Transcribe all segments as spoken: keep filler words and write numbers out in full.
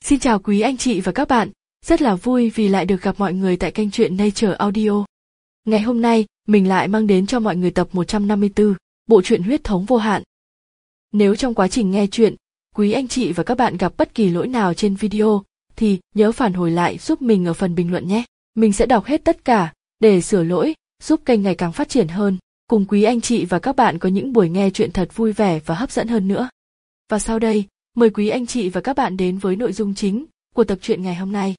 Xin chào quý anh chị và các bạn, rất là vui vì lại được gặp mọi người tại kênh truyện Nature Audio. Ngày hôm nay, mình lại mang đến cho mọi người tập một trăm năm mươi tư, bộ truyện Huyết thống vô hạn. Nếu trong quá trình nghe truyện, quý anh chị và các bạn gặp bất kỳ lỗi nào trên video, thì nhớ phản hồi lại giúp mình ở phần bình luận nhé. Mình sẽ đọc hết tất cả, để sửa lỗi, giúp kênh ngày càng phát triển hơn, cùng quý anh chị và các bạn có những buổi nghe truyện thật vui vẻ và hấp dẫn hơn nữa. Và sau đây, mời quý anh chị và các bạn đến với nội dung chính của tập truyện ngày hôm nay.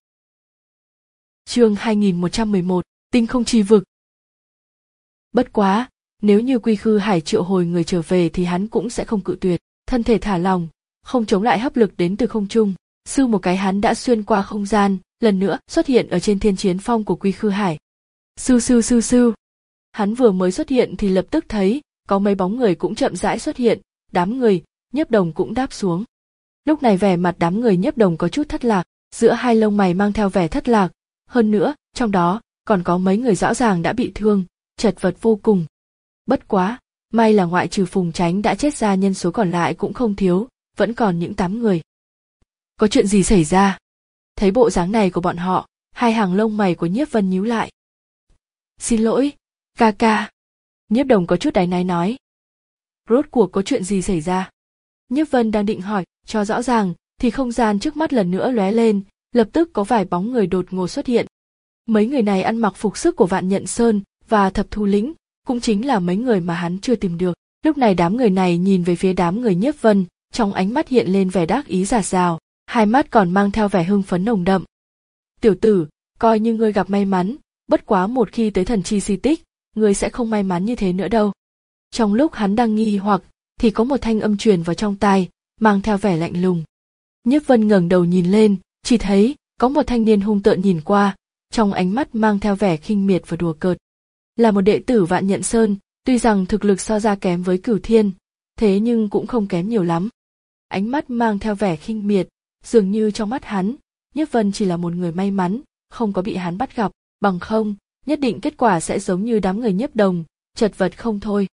Chương hai nghìn một trăm mười một, Tinh không chi vực. Bất quá, nếu như Quy Khư Hải triệu hồi người trở về thì hắn cũng sẽ không cự tuyệt, thân thể thả lỏng, không chống lại hấp lực đến từ không trung, sư một cái hắn đã xuyên qua không gian, lần nữa xuất hiện ở trên thiên chiến phong của Quy Khư Hải. Sư sư sư sư. Hắn vừa mới xuất hiện thì lập tức thấy có mấy bóng người cũng chậm rãi xuất hiện, đám người Nhiếp Đồng cũng đáp xuống. Lúc này vẻ mặt đám người Nhiếp Đồng có chút thất lạc, giữa hai lông mày mang theo vẻ thất lạc, hơn nữa, trong đó còn có mấy người rõ ràng đã bị thương, chật vật vô cùng. Bất quá, may là ngoại trừ Phùng Chánh đã chết ra, nhân số còn lại cũng không thiếu, vẫn còn những tám người. Có chuyện gì xảy ra? Thấy bộ dáng này của bọn họ, hai hàng lông mày của Nhiếp Vân nhíu lại. Xin lỗi, ca ca. Nhiếp Đồng có chút áy náy nói. Rốt cuộc có chuyện gì xảy ra? Nhiếp Vân đang định hỏi cho rõ ràng thì không gian trước mắt lần nữa lóe lên, lập tức có vài bóng người đột ngột xuất hiện. Mấy người này ăn mặc phục sức của Vạn Nhận Sơn và Thập Thu Lĩnh, cũng chính là mấy người mà hắn chưa tìm được. Lúc này đám người này nhìn về phía đám người Nhiếp Vân, trong ánh mắt hiện lên vẻ đắc ý rạt rào, hai mắt còn mang theo vẻ hưng phấn nồng đậm. Tiểu tử, coi như ngươi gặp may mắn, bất quá một khi tới thần chi di tích, ngươi sẽ không may mắn như thế nữa đâu. Trong lúc hắn đang nghi hoặc, thì có một thanh âm truyền vào trong tai, mang theo vẻ lạnh lùng. Nhiếp Vân ngẩng đầu nhìn lên, chỉ thấy có một thanh niên hung tợn nhìn qua, trong ánh mắt mang theo vẻ khinh miệt và đùa cợt. Là một đệ tử Vạn Nhận Sơn, tuy rằng thực lực so ra kém với Cửu Thiên, thế nhưng cũng không kém nhiều lắm. Ánh mắt mang theo vẻ khinh miệt, dường như trong mắt hắn, Nhiếp Vân chỉ là một người may mắn, không có bị hắn bắt gặp, bằng không, nhất định kết quả sẽ giống như đám người Nhiếp Đồng, chật vật không thôi.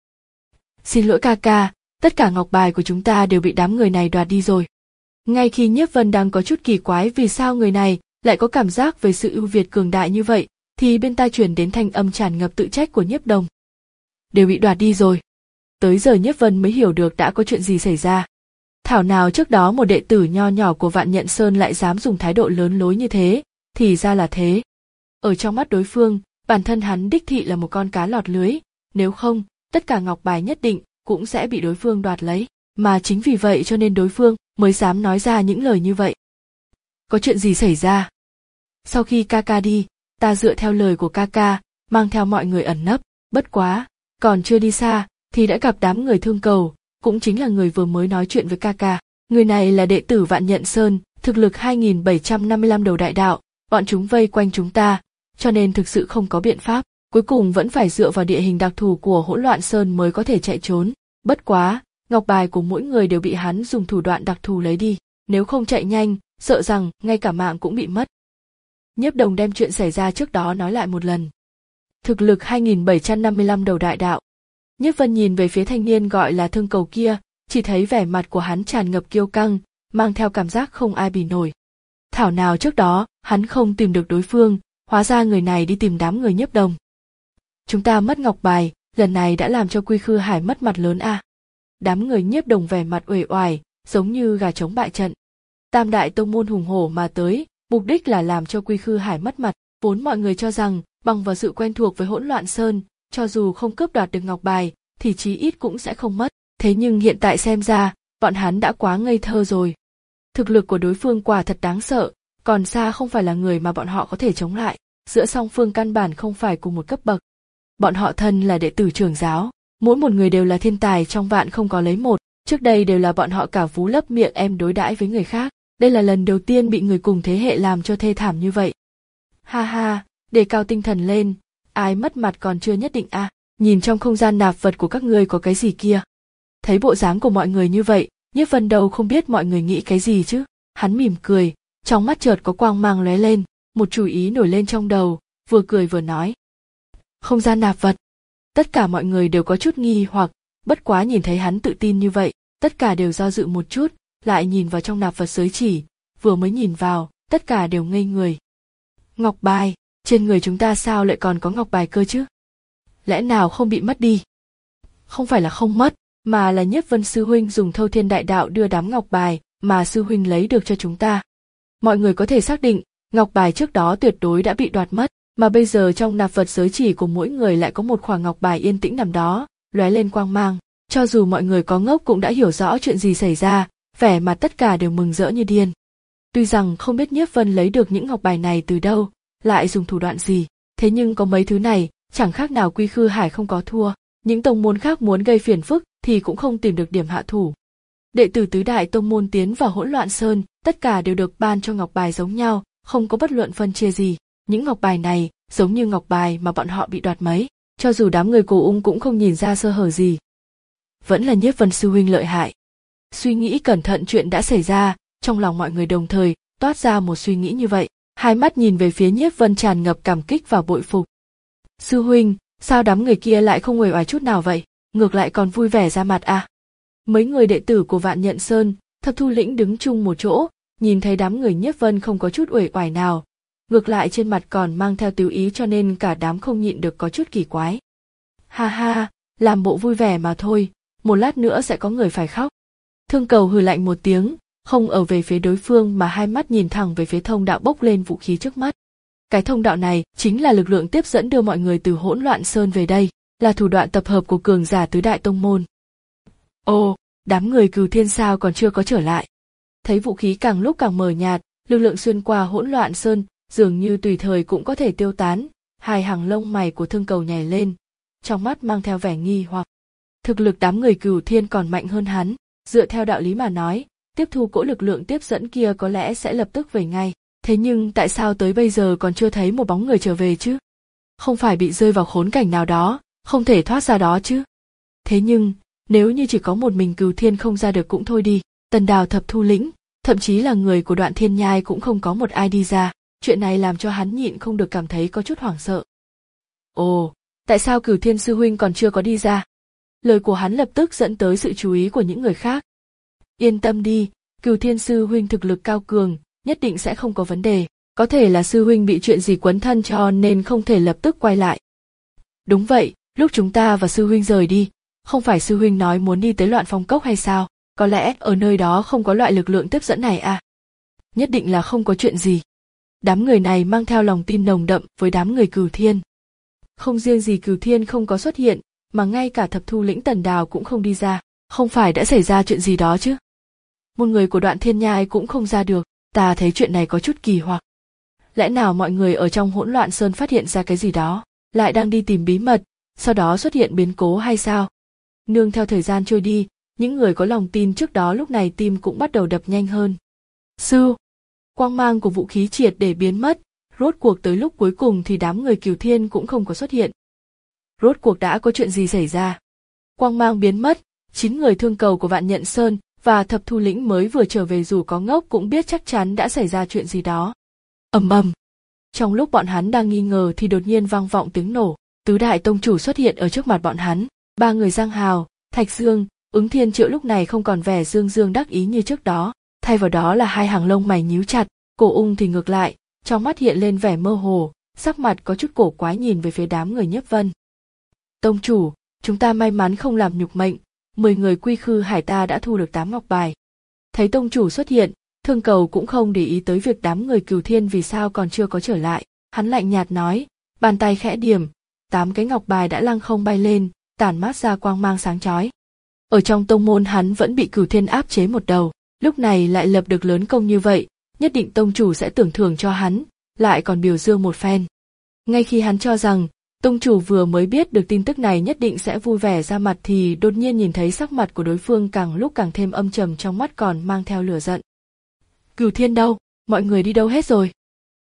Xin lỗi ca ca, tất cả ngọc bài của chúng ta đều bị đám người này đoạt đi rồi. Ngay khi Nhiếp Vân đang có chút kỳ quái vì sao người này lại có cảm giác về sự ưu việt cường đại như vậy, thì bên tai truyền đến thanh âm tràn ngập tự trách của Nhiếp Đồng. Đều bị đoạt đi rồi. Tới giờ Nhiếp Vân mới hiểu được đã có chuyện gì xảy ra. Thảo nào trước đó một đệ tử nho nhỏ của Vạn Nhận Sơn lại dám dùng thái độ lớn lối như thế, thì ra là thế. Ở trong mắt đối phương, bản thân hắn đích thị là một con cá lọt lưới, nếu không, tất cả ngọc bài nhất định cũng sẽ bị đối phương đoạt lấy, mà chính vì vậy cho nên đối phương mới dám nói ra những lời như vậy. Có chuyện gì xảy ra? Sau khi ca ca đi, ta dựa theo lời của ca ca, mang theo mọi người ẩn nấp, bất quá, còn chưa đi xa, thì đã gặp đám người Thương Cầu, cũng chính là người vừa mới nói chuyện với ca ca. Người này là đệ tử Vạn Nhận Sơn, thực lực hai nghìn bảy trăm năm mươi lăm đầu đại đạo, bọn chúng vây quanh chúng ta, cho nên thực sự không có biện pháp, cuối cùng vẫn phải dựa vào địa hình đặc thù của Hỗn Loạn Sơn mới có thể chạy trốn. Bất quá, ngọc bài của mỗi người đều bị hắn dùng thủ đoạn đặc thù lấy đi, nếu không chạy nhanh, sợ rằng ngay cả mạng cũng bị mất. Nhiếp Đồng đem chuyện xảy ra trước đó nói lại một lần. Thực lực hai nghìn bảy trăm năm mươi lăm đầu đại đạo. Nhiếp Vân nhìn về phía thanh niên gọi là Thương Cầu kia, chỉ thấy vẻ mặt của hắn tràn ngập kiêu căng, mang theo cảm giác không ai bì nổi. Thảo nào trước đó, hắn không tìm được đối phương, hóa ra người này đi tìm đám người Nhiếp Đồng. Chúng ta mất ngọc bài, lần này đã làm cho Quy Khư Hải mất mặt lớn à. Đám người Nhiếp Đồng vẻ mặt uể oải, giống như gà trống bại trận. Tam đại tông môn hùng hổ mà tới, mục đích là làm cho Quy Khư Hải mất mặt, vốn mọi người cho rằng, bằng vào sự quen thuộc với Hỗn Loạn Sơn, cho dù không cướp đoạt được ngọc bài, thì chí ít cũng sẽ không mất, thế nhưng hiện tại xem ra, bọn hắn đã quá ngây thơ rồi. Thực lực của đối phương quả thật đáng sợ, còn xa không phải là người mà bọn họ có thể chống lại, giữa song phương căn bản không phải cùng một cấp bậc. Bọn họ thân là đệ tử trưởng giáo, mỗi một người đều là thiên tài trong vạn không có lấy một, trước đây đều là bọn họ cả vú lấp miệng em đối đãi với người khác, đây là lần đầu tiên bị người cùng thế hệ làm cho thê thảm như vậy. Ha ha, đề cao tinh thần lên, ai mất mặt còn chưa nhất định à, nhìn trong không gian nạp vật của các ngươi có cái gì kia. Thấy bộ dáng của mọi người như vậy, Nhiếp Vân đâu không biết mọi người nghĩ cái gì chứ, hắn mỉm cười, trong mắt chợt có quang mang lóe lên, một chủ ý nổi lên trong đầu, vừa cười vừa nói. Không gian nạp vật. Tất cả mọi người đều có chút nghi hoặc, bất quá nhìn thấy hắn tự tin như vậy, tất cả đều do dự một chút, lại nhìn vào trong nạp vật giới chỉ, vừa mới nhìn vào, tất cả đều ngây người. Ngọc bài, trên người chúng ta sao lại còn có ngọc bài cơ chứ? Lẽ nào không bị mất đi? Không phải là không mất, mà là Nhiếp Vân sư huynh dùng Thâu Thiên Đại Đạo đưa đám ngọc bài mà sư huynh lấy được cho chúng ta. Mọi người có thể xác định, ngọc bài trước đó tuyệt đối đã bị đoạt mất, mà bây giờ trong nạp vật giới chỉ của mỗi người lại có một khoảng ngọc bài yên tĩnh nằm đó, lóe lên quang mang. Cho dù mọi người có ngốc cũng đã hiểu rõ chuyện gì xảy ra, vẻ mặt tất cả đều mừng rỡ như điên. Tuy rằng không biết Nhiếp Vân lấy được những ngọc bài này từ đâu, lại dùng thủ đoạn gì, thế nhưng có mấy thứ này, chẳng khác nào Quy Khư Hải không có thua. Những tông môn khác muốn gây phiền phức thì cũng không tìm được điểm hạ thủ. Đệ tử tứ đại tông môn tiến vào Hỗn Loạn Sơn, tất cả đều được ban cho ngọc bài giống nhau, không có bất luận phân chia gì. Những ngọc bài này giống như ngọc bài mà bọn họ bị đoạt mấy, cho dù đám người Cổ Ung cũng không nhìn ra sơ hở gì. Vẫn là Nhiếp Vân sư huynh lợi hại. Suy nghĩ cẩn thận chuyện đã xảy ra, trong lòng mọi người đồng thời toát ra một suy nghĩ như vậy, hai mắt nhìn về phía Nhiếp Vân tràn ngập cảm kích và bội phục. Sư huynh, sao đám người kia lại không uể oải chút nào vậy, ngược lại còn vui vẻ ra mặt à? Mấy người đệ tử của Vạn Nhận Sơn, Thập Thu Lĩnh đứng chung một chỗ, nhìn thấy đám người Nhiếp Vân không có chút uể oải nào, ngược lại trên mặt còn mang theo tếu ý, cho nên cả đám không nhịn được có chút kỳ quái. Ha ha, làm bộ vui vẻ mà thôi, một lát nữa sẽ có người phải khóc. Thương Cầu hừ lạnh một tiếng, không ở về phía đối phương mà hai mắt nhìn thẳng về phía thông đạo bốc lên vũ khí trước mắt. Cái thông đạo này chính là lực lượng tiếp dẫn đưa mọi người từ Hỗn Loạn Sơn về đây, là thủ đoạn tập hợp của cường giả tứ đại tông môn. Ồ, đám người Cửu Thiên sao còn chưa có trở lại? Thấy vũ khí càng lúc càng mờ nhạt, lực lượng xuyên qua Hỗn Loạn Sơn dường như tùy thời cũng có thể tiêu tán, hai hàng lông mày của Thương Cầu nhảy lên, trong mắt mang theo vẻ nghi hoặc. Thực lực đám người Cửu Thiên còn mạnh hơn hắn, dựa theo đạo lý mà nói, tiếp thu cỗ lực lượng tiếp dẫn kia có lẽ sẽ lập tức về ngay. Thế nhưng tại sao tới bây giờ còn chưa thấy một bóng người trở về chứ? Không phải bị rơi vào khốn cảnh nào đó, không thể thoát ra đó chứ? Thế nhưng, nếu như chỉ có một mình Cửu Thiên không ra được cũng thôi đi, Tần Đào Thập Thu Lĩnh, thậm chí là người của Đoạn Thiên Nhai cũng không có một ai đi ra, chuyện này làm cho hắn nhịn không được cảm thấy có chút hoảng sợ. Ồ, tại sao Cửu Thiên sư huynh còn chưa có đi ra? Lời của hắn lập tức dẫn tới sự chú ý của những người khác. Yên tâm đi, Cửu Thiên sư huynh thực lực cao cường, nhất định sẽ không có vấn đề, có thể là sư huynh bị chuyện gì quấn thân cho nên không thể lập tức quay lại. Đúng vậy, lúc chúng ta và sư huynh rời đi, không phải sư huynh nói muốn đi tới Loạn Phong Cốc hay sao, có lẽ ở nơi đó không có loại lực lượng tiếp dẫn này à? Nhất định là không có chuyện gì. Đám người này mang theo lòng tin nồng đậm với đám người Cửu Thiên. Không riêng gì Cửu Thiên không có xuất hiện, mà ngay cả Thập Thu Lĩnh Tần Đào cũng không đi ra, không phải đã xảy ra chuyện gì đó chứ? Một người của Đoạn Thiên Nhai cũng không ra được. Ta thấy chuyện này có chút kỳ hoặc. Lẽ nào mọi người ở trong Hỗn Loạn Sơn phát hiện ra cái gì đó, lại đang đi tìm bí mật, sau đó xuất hiện biến cố hay sao? Nương theo thời gian trôi đi, những người có lòng tin trước đó lúc này tim cũng bắt đầu đập nhanh hơn. Sư, quang mang của vũ khí triệt để biến mất, rốt cuộc tới lúc cuối cùng thì đám người Cửu Thiên cũng không có xuất hiện. Rốt cuộc đã có chuyện gì xảy ra? Quang mang biến mất, chín người Thương Cầu của Vạn Nhận Sơn và Thập Thu Lĩnh mới vừa trở về dù có ngốc cũng biết chắc chắn đã xảy ra chuyện gì đó. Ầm ầm. Trong lúc bọn hắn đang nghi ngờ thì đột nhiên vang vọng tiếng nổ, tứ đại tông chủ xuất hiện ở trước mặt bọn hắn, ba người Giang Hào, Thạch Dương, Ứng Thiên Triệu lúc này không còn vẻ dương dương đắc ý như trước đó, thay vào đó là hai hàng lông mày nhíu chặt, Cổ Ung thì ngược lại, trong mắt hiện lên vẻ mơ hồ, sắc mặt có chút cổ quái nhìn về phía đám người Nhiếp Vân. Tông chủ, chúng ta may mắn không làm nhục mệnh. Mười người Quy Khư Hải ta đã thu được tám ngọc bài. Thấy tông chủ xuất hiện, Thương Cầu cũng không để ý tới việc đám người Cửu Thiên vì sao còn chưa có trở lại. Hắn lạnh nhạt nói, bàn tay khẽ điểm, tám cái ngọc bài đã lăng không bay lên, tản mát ra quang mang sáng chói. Ở trong tông môn hắn vẫn bị Cửu Thiên áp chế một đầu, lúc này lại lập được lớn công như vậy, nhất định tông chủ sẽ tưởng thưởng cho hắn, lại còn biểu dương một phen. Ngay khi hắn cho rằng tông chủ vừa mới biết được tin tức này nhất định sẽ vui vẻ ra mặt thì đột nhiên nhìn thấy sắc mặt của đối phương càng lúc càng thêm âm trầm, trong mắt còn mang theo lửa giận. Cửu Thiên đâu? Mọi người đi đâu hết rồi?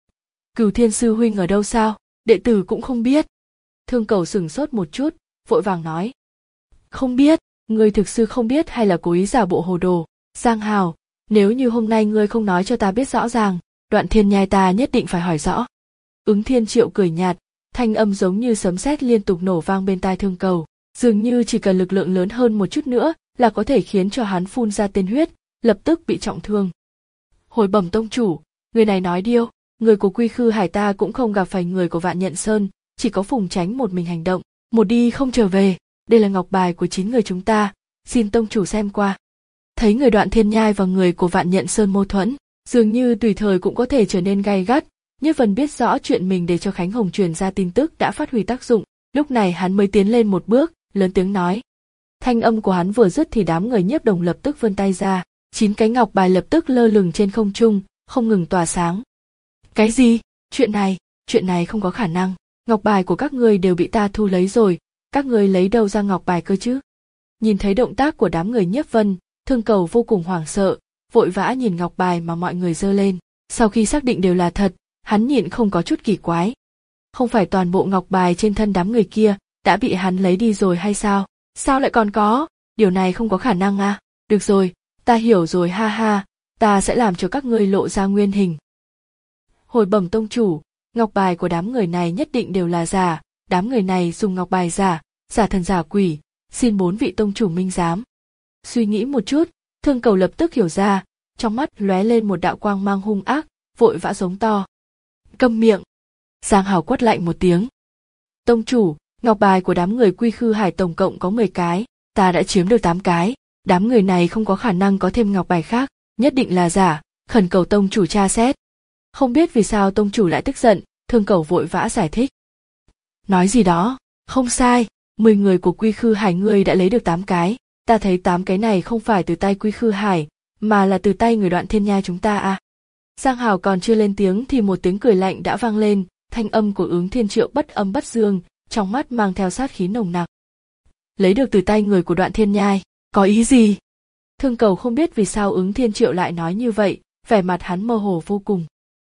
Cửu Thiên sư huynh ở đâu sao? Đệ tử cũng không biết. Thương Cầu sửng sốt một chút, vội vàng nói. Không biết, ngươi thực sự không biết hay là cố ý giả bộ hồ đồ? Giang Hào, nếu như hôm nay ngươi không nói cho ta biết rõ ràng, Đoạn Thiên Nhai ta nhất định phải hỏi rõ. Ứng Thiên Triệu cười nhạt, thanh âm giống như sấm sét liên tục nổ vang bên tai Thương Cầu, dường như chỉ cần lực lượng lớn hơn một chút nữa là có thể khiến cho hắn phun ra tên huyết, lập tức bị trọng thương. Hồi bẩm tông chủ, người này nói điêu, người của Quy Khư Hải ta cũng không gặp phải người của Vạn Nhận Sơn, chỉ có Phùng Chánh một mình hành động, một đi không trở về. Đây là ngọc bài của chín người chúng ta, xin tông chủ xem qua. Thấy người Đoạn Thiên Nhai và người của Vạn Nhận Sơn mâu thuẫn, dường như tùy thời cũng có thể trở nên gay gắt. Nhiếp Vân biết rõ chuyện mình để cho Khánh Hồng truyền ra tin tức đã phát huy tác dụng, lúc này hắn mới tiến lên một bước, lớn tiếng nói. Thanh âm của hắn vừa dứt thì đám người Nhiếp Đồng lập tức vươn tay ra, chín cái ngọc bài lập tức lơ lửng trên không trung, không ngừng tỏa sáng. Cái gì? Chuyện này, chuyện này không có khả năng, ngọc bài của các ngươi đều bị ta thu lấy rồi, các ngươi lấy đâu ra ngọc bài cơ chứ? Nhìn thấy động tác của đám người Nhiếp Vân, Thương Cầu vô cùng hoảng sợ, vội vã nhìn ngọc bài mà mọi người giơ lên, sau khi xác định đều là thật, hắn nhịn không có chút kỳ quái. Không phải toàn bộ ngọc bài trên thân đám người kia đã bị hắn lấy đi rồi hay sao? Sao lại còn có? Điều này không có khả năng à? Được rồi, ta hiểu rồi ha ha, ta sẽ làm cho các ngươi lộ ra nguyên hình. Hồi bẩm tông chủ, ngọc bài của đám người này nhất định đều là giả, đám người này dùng ngọc bài giả, giả thần giả quỷ, xin bốn vị tông chủ minh giám. Suy nghĩ một chút, Thương Cầu lập tức hiểu ra, trong mắt lóe lên một đạo quang mang hung ác, vội vã giống to. Câm miệng! Giang Hào quát lạnh một tiếng. Tông chủ, ngọc bài của đám người Quy Khư Hải tổng cộng có mười cái, ta đã chiếm được tám cái, đám người này không có khả năng có thêm ngọc bài khác, nhất định là giả, khẩn cầu tông chủ tra xét. Không biết vì sao tông chủ lại tức giận, Thương Cầu vội vã giải thích. Nói gì đó, không sai, mười người của Quy Khư Hải ngươi đã lấy được tám cái, ta thấy tám cái này không phải từ tay Quy Khư Hải, mà là từ tay người Đoạn Thiên Nhai chúng ta à. Giang Hào còn chưa lên tiếng thì một tiếng cười lạnh đã vang lên, thanh âm của Ứng Thiên Triệu bất âm bất dương, trong mắt mang theo sát khí nồng nặc. Lấy được từ tay người của Đoạn Thiên Nhai, có ý gì? Thương Cầu không biết vì sao Ứng Thiên Triệu lại nói như vậy, vẻ mặt hắn mơ hồ vô cùng.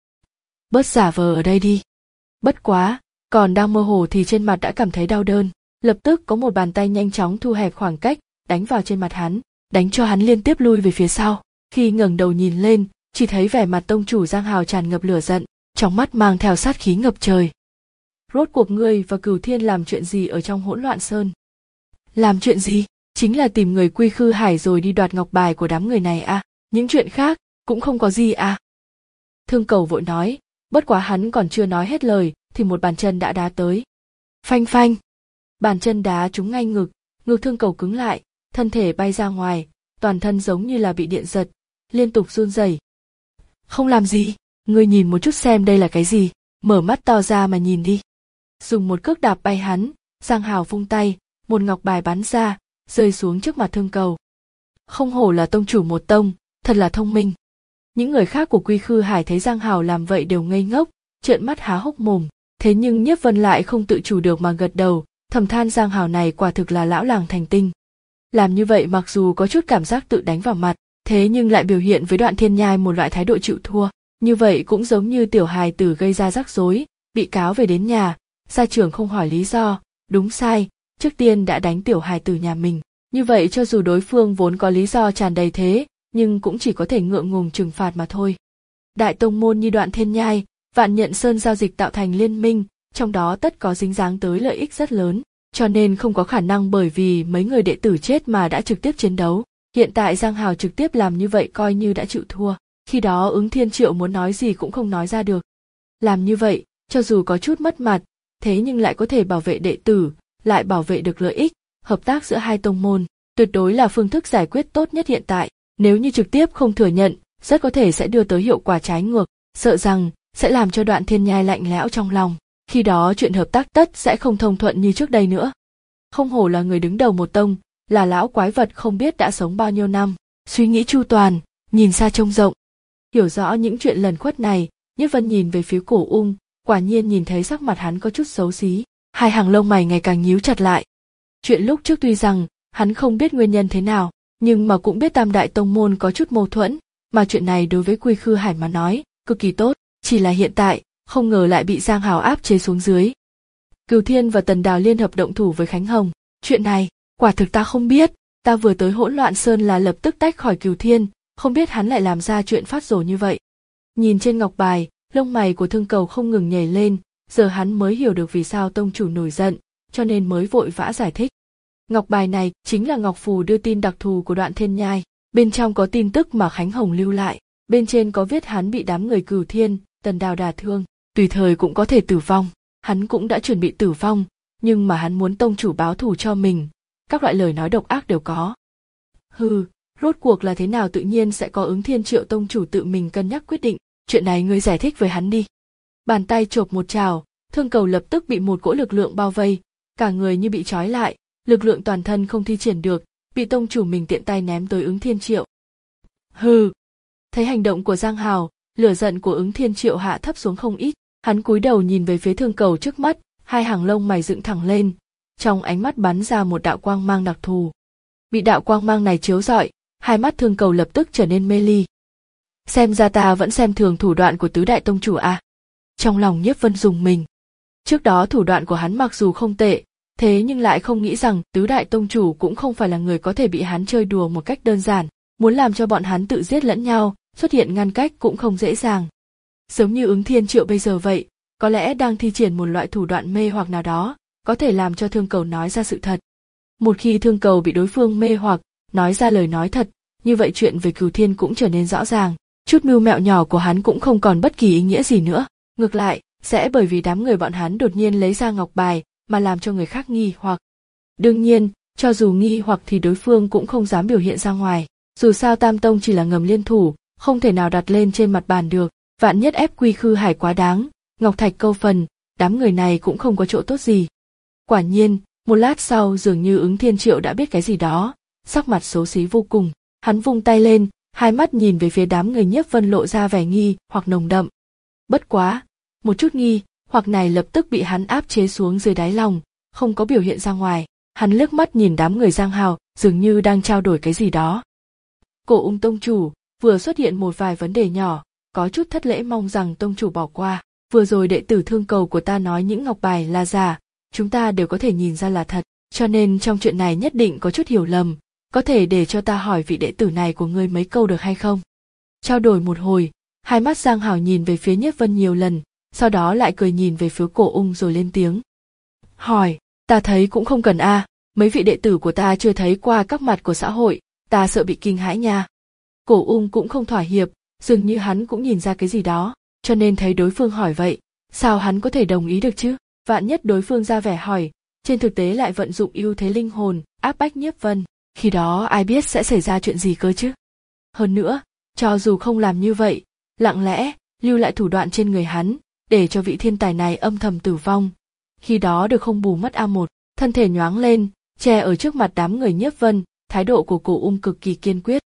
Bớt giả vờ ở đây đi. Bất quá, còn đang mơ hồ thì trên mặt đã cảm thấy đau đớn, lập tức có một bàn tay nhanh chóng thu hẹp khoảng cách, đánh vào trên mặt hắn, đánh cho hắn liên tiếp lui về phía sau. Khi ngẩng đầu nhìn lên, chỉ thấy vẻ mặt tông chủ Giang Hào tràn ngập lửa giận, trong mắt mang theo sát khí ngập trời. Rốt cuộc ngươi và Cửu Thiên làm chuyện gì ở trong Hỗn Loạn Sơn? Làm chuyện gì? Chính là tìm người Quy Khư Hải rồi đi đoạt ngọc bài của đám người này à? Những chuyện khác cũng không có gì à? Thương Cầu vội nói, bất quá hắn còn chưa nói hết lời thì một bàn chân đã đá tới. Phanh phanh, bàn chân đá trúng ngay ngực, ngực Thương Cầu cứng lại, thân thể bay ra ngoài, toàn thân giống như là bị điện giật, liên tục run rẩy. Không làm gì, ngươi nhìn một chút xem đây là cái gì, mở mắt to ra mà nhìn đi. Dùng một cước đạp bay hắn, Giang Hào vung tay, một ngọc bài bắn ra, rơi xuống trước mặt Thương Cầu. Không hổ là tông chủ một tông, thật là thông minh. Những người khác của Quy Khư Hải thấy Giang Hào làm vậy đều ngây ngốc, trợn mắt há hốc mồm, thế nhưng Nhiếp Vân lại không tự chủ được mà gật đầu, thầm than Giang Hào này quả thực là lão làng thành tinh. Làm như vậy mặc dù có chút cảm giác tự đánh vào mặt, thế nhưng lại biểu hiện với Đoạn Thiên Nhai một loại thái độ chịu thua, như vậy cũng giống như tiểu hài tử gây ra rắc rối, bị cáo về đến nhà, gia trưởng không hỏi lý do, đúng sai, trước tiên đã đánh tiểu hài tử nhà mình, như vậy cho dù đối phương vốn có lý do tràn đầy thế, nhưng cũng chỉ có thể ngượng ngùng trừng phạt mà thôi. Đại tông môn như Đoạn Thiên Nhai, Vạn Nhận Sơn giao dịch tạo thành liên minh, trong đó tất có dính dáng tới lợi ích rất lớn, cho nên không có khả năng bởi vì mấy người đệ tử chết mà đã trực tiếp chiến đấu. Hiện tại Giang Hào trực tiếp làm như vậy coi như đã chịu thua, khi đó Ứng Thiên Triệu muốn nói gì cũng không nói ra được. Làm như vậy, cho dù có chút mất mặt, thế nhưng lại có thể bảo vệ đệ tử, lại bảo vệ được lợi ích, hợp tác giữa hai tông môn, tuyệt đối là phương thức giải quyết tốt nhất hiện tại. Nếu như trực tiếp không thừa nhận, rất có thể sẽ đưa tới hiệu quả trái ngược, sợ rằng sẽ làm cho Đoạn Thiên Nhai lạnh lẽo trong lòng, khi đó chuyện hợp tác tất sẽ không thông thuận như trước đây nữa. Không hổ là người đứng đầu một tông, là lão quái vật không biết đã sống bao nhiêu năm, suy nghĩ chu toàn, nhìn xa trông rộng. Hiểu rõ những chuyện lẩn khuất này, Nhiếp Vân nhìn về phía Cổ Ung, quả nhiên nhìn thấy sắc mặt hắn có chút xấu xí, hai hàng lông mày ngày càng nhíu chặt lại. Chuyện lúc trước tuy rằng hắn không biết nguyên nhân thế nào, nhưng mà cũng biết Tam Đại Tông môn có chút mâu thuẫn, mà chuyện này đối với Quy Khư Hải mà nói, cực kỳ tốt, chỉ là hiện tại, không ngờ lại bị Giang Hào áp chế xuống dưới. Cửu Thiên và Tần Đào liên hợp động thủ với Khánh Hồng, chuyện này, quả thực ta không biết, ta vừa tới Hỗn Loạn Sơn là lập tức tách khỏi Cửu Thiên, không biết hắn lại làm ra chuyện phát rồ như vậy. Nhìn trên ngọc bài, lông mày của Thương Cầu không ngừng nhảy lên, giờ hắn mới hiểu được vì sao tông chủ nổi giận, cho nên mới vội vã giải thích. Ngọc bài này chính là ngọc phù đưa tin đặc thù của Đoạn Thiên Nhai, bên trong có tin tức mà Khánh Hồng lưu lại, Bên trên có viết hắn bị đám người Cửu Thiên, Tần Đào đả thương, tùy thời cũng có thể tử vong. Hắn cũng đã chuẩn bị tử vong, nhưng mà hắn muốn tông chủ báo thù cho mình, các loại lời nói độc ác đều có. Hừ, rốt cuộc là thế nào tự nhiên sẽ có Ứng Thiên Triệu tông chủ tự mình cân nhắc quyết định, chuyện này ngươi giải thích với hắn đi. Bàn tay chộp một trào, Thương Cầu lập tức bị một cỗ lực lượng bao vây, cả người như bị trói lại, lực lượng toàn thân không thi triển được, bị tông chủ mình tiện tay ném tới Ứng Thiên Triệu. Hừ. Thấy hành động của Giang Hào, lửa giận của Ứng Thiên Triệu hạ thấp xuống không ít, hắn cúi đầu nhìn về phía Thương Cầu trước mắt, hai hàng lông mày dựng thẳng lên, trong ánh mắt bắn ra một đạo quang mang đặc thù. Bị đạo quang mang này chiếu rọi, hai mắt Thương Cầu lập tức trở nên mê ly. Xem ra ta vẫn xem thường thủ đoạn của tứ đại tông chủ à? Trong lòng Nhiếp Vân rùng mình. Trước đó thủ đoạn của hắn mặc dù không tệ, thế nhưng lại không nghĩ rằng tứ đại tông chủ cũng không phải là người có thể bị hắn chơi đùa một cách đơn giản, muốn làm cho bọn hắn tự giết lẫn nhau, xuất hiện ngăn cách cũng không dễ dàng. Giống như Ứng Thiên Triệu bây giờ vậy, có lẽ đang thi triển một loại thủ đoạn mê hoặc nào đó, có thể làm cho Thương Cầu nói ra sự thật. Một khi Thương Cầu bị đối phương mê hoặc, nói ra lời nói thật, như vậy chuyện về Cửu Thiên cũng trở nên rõ ràng, chút mưu mẹo nhỏ của hắn cũng không còn bất kỳ ý nghĩa gì nữa. Ngược lại, sẽ bởi vì đám người bọn hắn đột nhiên lấy ra ngọc bài mà làm cho người khác nghi hoặc. Đương nhiên, cho dù nghi hoặc thì đối phương cũng không dám biểu hiện ra ngoài. Dù sao Tam Tông chỉ là ngầm liên thủ, không thể nào đặt lên trên mặt bàn được, vạn nhất ép Quy Khư Hải quá đáng, ngọc thạch câu phần, đám người này cũng không có chỗ tốt gì. Quả nhiên, một lát sau dường như Ứng Thiên Triệu đã biết cái gì đó, sắc mặt xấu xí vô cùng, hắn vung tay lên, hai mắt nhìn về phía đám người Nhiếp Vân lộ ra vẻ nghi hoặc nồng đậm. Bất quá, một chút nghi hoặc này lập tức bị hắn áp chế xuống dưới đáy lòng, không có biểu hiện ra ngoài. Hắn liếc mắt nhìn đám người Giang Hào, dường như đang trao đổi cái gì đó. Cổ Ung tông chủ, vừa xuất hiện một vài vấn đề nhỏ, có chút thất lễ, mong rằng tông chủ bỏ qua. Vừa rồi đệ tử Thương Cầu của ta nói những ngọc bài là giả, chúng ta đều có thể nhìn ra là thật, cho nên trong chuyện này nhất định có chút hiểu lầm, có thể để cho ta hỏi vị đệ tử này của ngươi mấy câu được hay không? Trao đổi một hồi, hai mắt Giang Hào nhìn về phía Nhiếp Vân nhiều lần, sau đó lại cười nhìn về phía Cổ Ung rồi lên tiếng. Hỏi, ta thấy cũng không cần a, à, mấy vị đệ tử của ta chưa thấy qua các mặt của xã hội, ta sợ bị kinh hãi nha. Cổ Ung cũng không thỏa hiệp, dường như hắn cũng nhìn ra cái gì đó, cho nên thấy đối phương hỏi vậy, sao hắn có thể đồng ý được chứ? Vạn nhất đối phương ra vẻ hỏi, trên thực tế lại vận dụng ưu thế linh hồn, áp bách Nhiếp Vân, khi đó ai biết sẽ xảy ra chuyện gì cơ chứ? Hơn nữa, cho dù không làm như vậy, lặng lẽ lưu lại thủ đoạn trên người hắn, để cho vị thiên tài này âm thầm tử vong, khi đó được không bù mất a một. Thân thể nhoáng lên, che ở trước mặt đám người Nhiếp Vân, thái độ của Cổ Ung cực kỳ kiên quyết.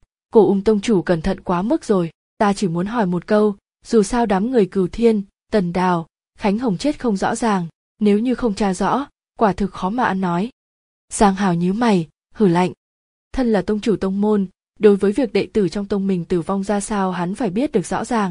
Cổ Ung tông chủ cẩn thận quá mức rồi, ta chỉ muốn hỏi một câu, dù sao đám người Cửu Thiên, Tần Đào, Khánh Hồng chết không rõ ràng, nếu như không tra rõ, quả thực khó mà ăn nói. Giang Hào nhíu mày, hử lạnh. Thân là tông chủ tông môn, đối với việc đệ tử trong tông mình tử vong ra sao hắn phải biết được rõ ràng.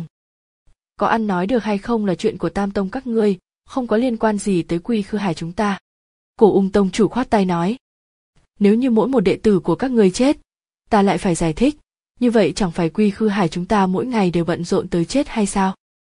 Có ăn nói được hay không là chuyện của Tam Tông các ngươi, không có liên quan gì tới Quy Khư Hải chúng ta. Cổ Ung tông chủ khoát tay nói. Nếu như mỗi một đệ tử của các ngươi chết, ta lại phải giải thích, như vậy chẳng phải Quy Khư Hải chúng ta mỗi ngày đều bận rộn tới chết hay sao?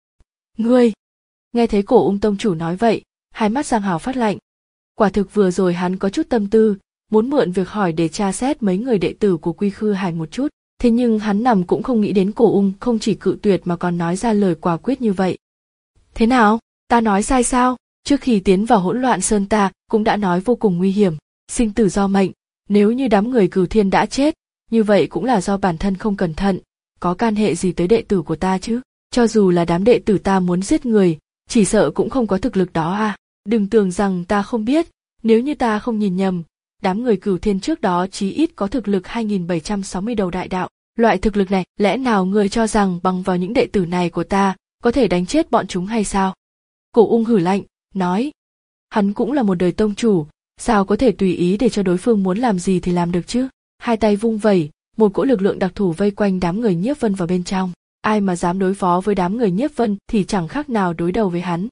Ngươi! Nghe thấy Cổ Ung tông chủ nói vậy, hai mắt Giang Hào phát lạnh. Quả thực vừa rồi hắn có chút tâm tư, muốn mượn việc hỏi để tra xét mấy người đệ tử của Quy Khư Hải một chút, thế nhưng hắn nằm cũng không nghĩ đến Cổ Ung không chỉ cự tuyệt mà còn nói ra lời quả quyết như vậy. Thế nào, ta nói sai sao? Trước khi tiến vào hỗn loạn sơn ta cũng đã nói vô cùng nguy hiểm, sinh tử do mệnh, nếu như đám người Cửu Thiên đã chết, như vậy cũng là do bản thân không cẩn thận, có can hệ gì tới đệ tử của ta chứ? Cho dù là đám đệ tử ta muốn giết người, chỉ sợ cũng không có thực lực đó à? Đừng tưởng rằng ta không biết, nếu như ta không nhìn nhầm, đám người Cửu Thiên trước đó chí ít có thực lực hai nghìn bảy trăm sáu mươi đầu đại đạo, loại thực lực này, lẽ nào người cho rằng bằng vào những đệ tử này của ta, có thể đánh chết bọn chúng hay sao? Cổ Ung hử lạnh, nói. Hắn cũng là một đời tông chủ, sao có thể tùy ý để cho đối phương muốn làm gì thì làm được chứ? Hai tay vung vẩy, một cỗ lực lượng đặc thù vây quanh đám người Nhiếp Vân vào bên trong. Ai mà dám đối phó với đám người Nhiếp Vân thì chẳng khác nào đối đầu với hắn.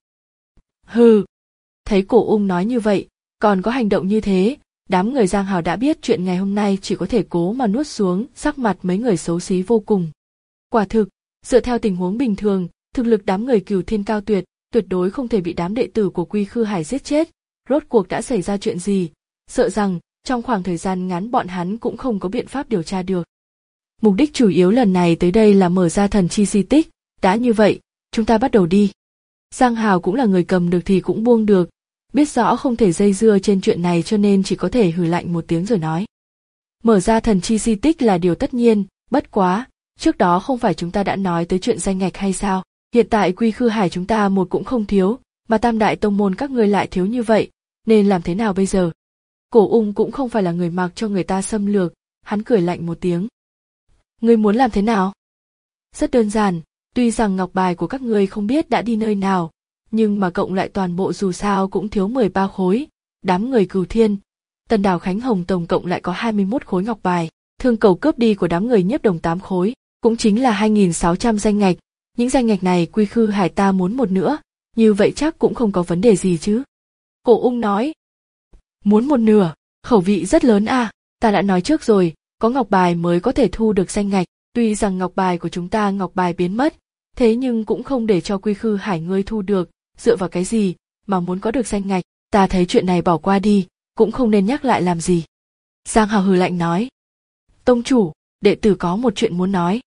Hừ! Thấy Cổ Ung nói như vậy, còn có hành động như thế, đám người Giang Hào đã biết chuyện ngày hôm nay chỉ có thể cố mà nuốt xuống, sắc mặt mấy người xấu xí vô cùng. Quả thực, dựa theo tình huống bình thường, thực lực đám người Cửu Thiên cao tuyệt, tuyệt đối không thể bị đám đệ tử của Quy Khư Hải giết chết. Rốt cuộc đã xảy ra chuyện gì? Sợ rằng trong khoảng thời gian ngắn bọn hắn cũng không có biện pháp điều tra được. Mục đích chủ yếu lần này tới đây là mở ra thần chi di tích, đã như vậy, chúng ta bắt đầu đi. Giang Hào cũng là người cầm được thì cũng buông được, biết rõ không thể dây dưa trên chuyện này cho nên chỉ có thể hừ lạnh một tiếng rồi nói. Mở ra thần chi di tích là điều tất nhiên, bất quá, trước đó không phải chúng ta đã nói tới chuyện danh ngạch hay sao? Hiện tại Quy Khư Hải chúng ta một cũng không thiếu, mà Tam Đại Tông Môn các ngươi lại thiếu như vậy, nên làm thế nào bây giờ? Cổ Ung cũng không phải là người mặc cho người ta xâm lược, hắn cười lạnh một tiếng. Ngươi muốn làm thế nào? Rất đơn giản, tuy rằng ngọc bài của các ngươi không biết đã đi nơi nào, nhưng mà cộng lại toàn bộ dù sao cũng thiếu mười ba khối, đám người Cửu Thiên, Tần Đào Khánh Hồng tổng cộng lại có hai mươi mốt khối ngọc bài, Thương Cầu cướp đi của đám người Nhiếp Đồng tám khối, cũng chính là hai nghìn sáu trăm danh ngạch, những danh ngạch này Quy Khư Hải ta muốn một nữa, như vậy chắc cũng không có vấn đề gì chứ. Cổ Ung nói, muốn một nửa, khẩu vị rất lớn à, ta đã nói trước rồi, có ngọc bài mới có thể thu được danh ngạch, tuy rằng ngọc bài của chúng ta ngọc bài biến mất, thế nhưng cũng không để cho Quy Khư Hải ngươi thu được, dựa vào cái gì mà muốn có được danh ngạch, ta thấy chuyện này bỏ qua đi, cũng không nên nhắc lại làm gì. Giang Hào hừ lạnh nói, tông chủ, đệ tử có một chuyện muốn nói.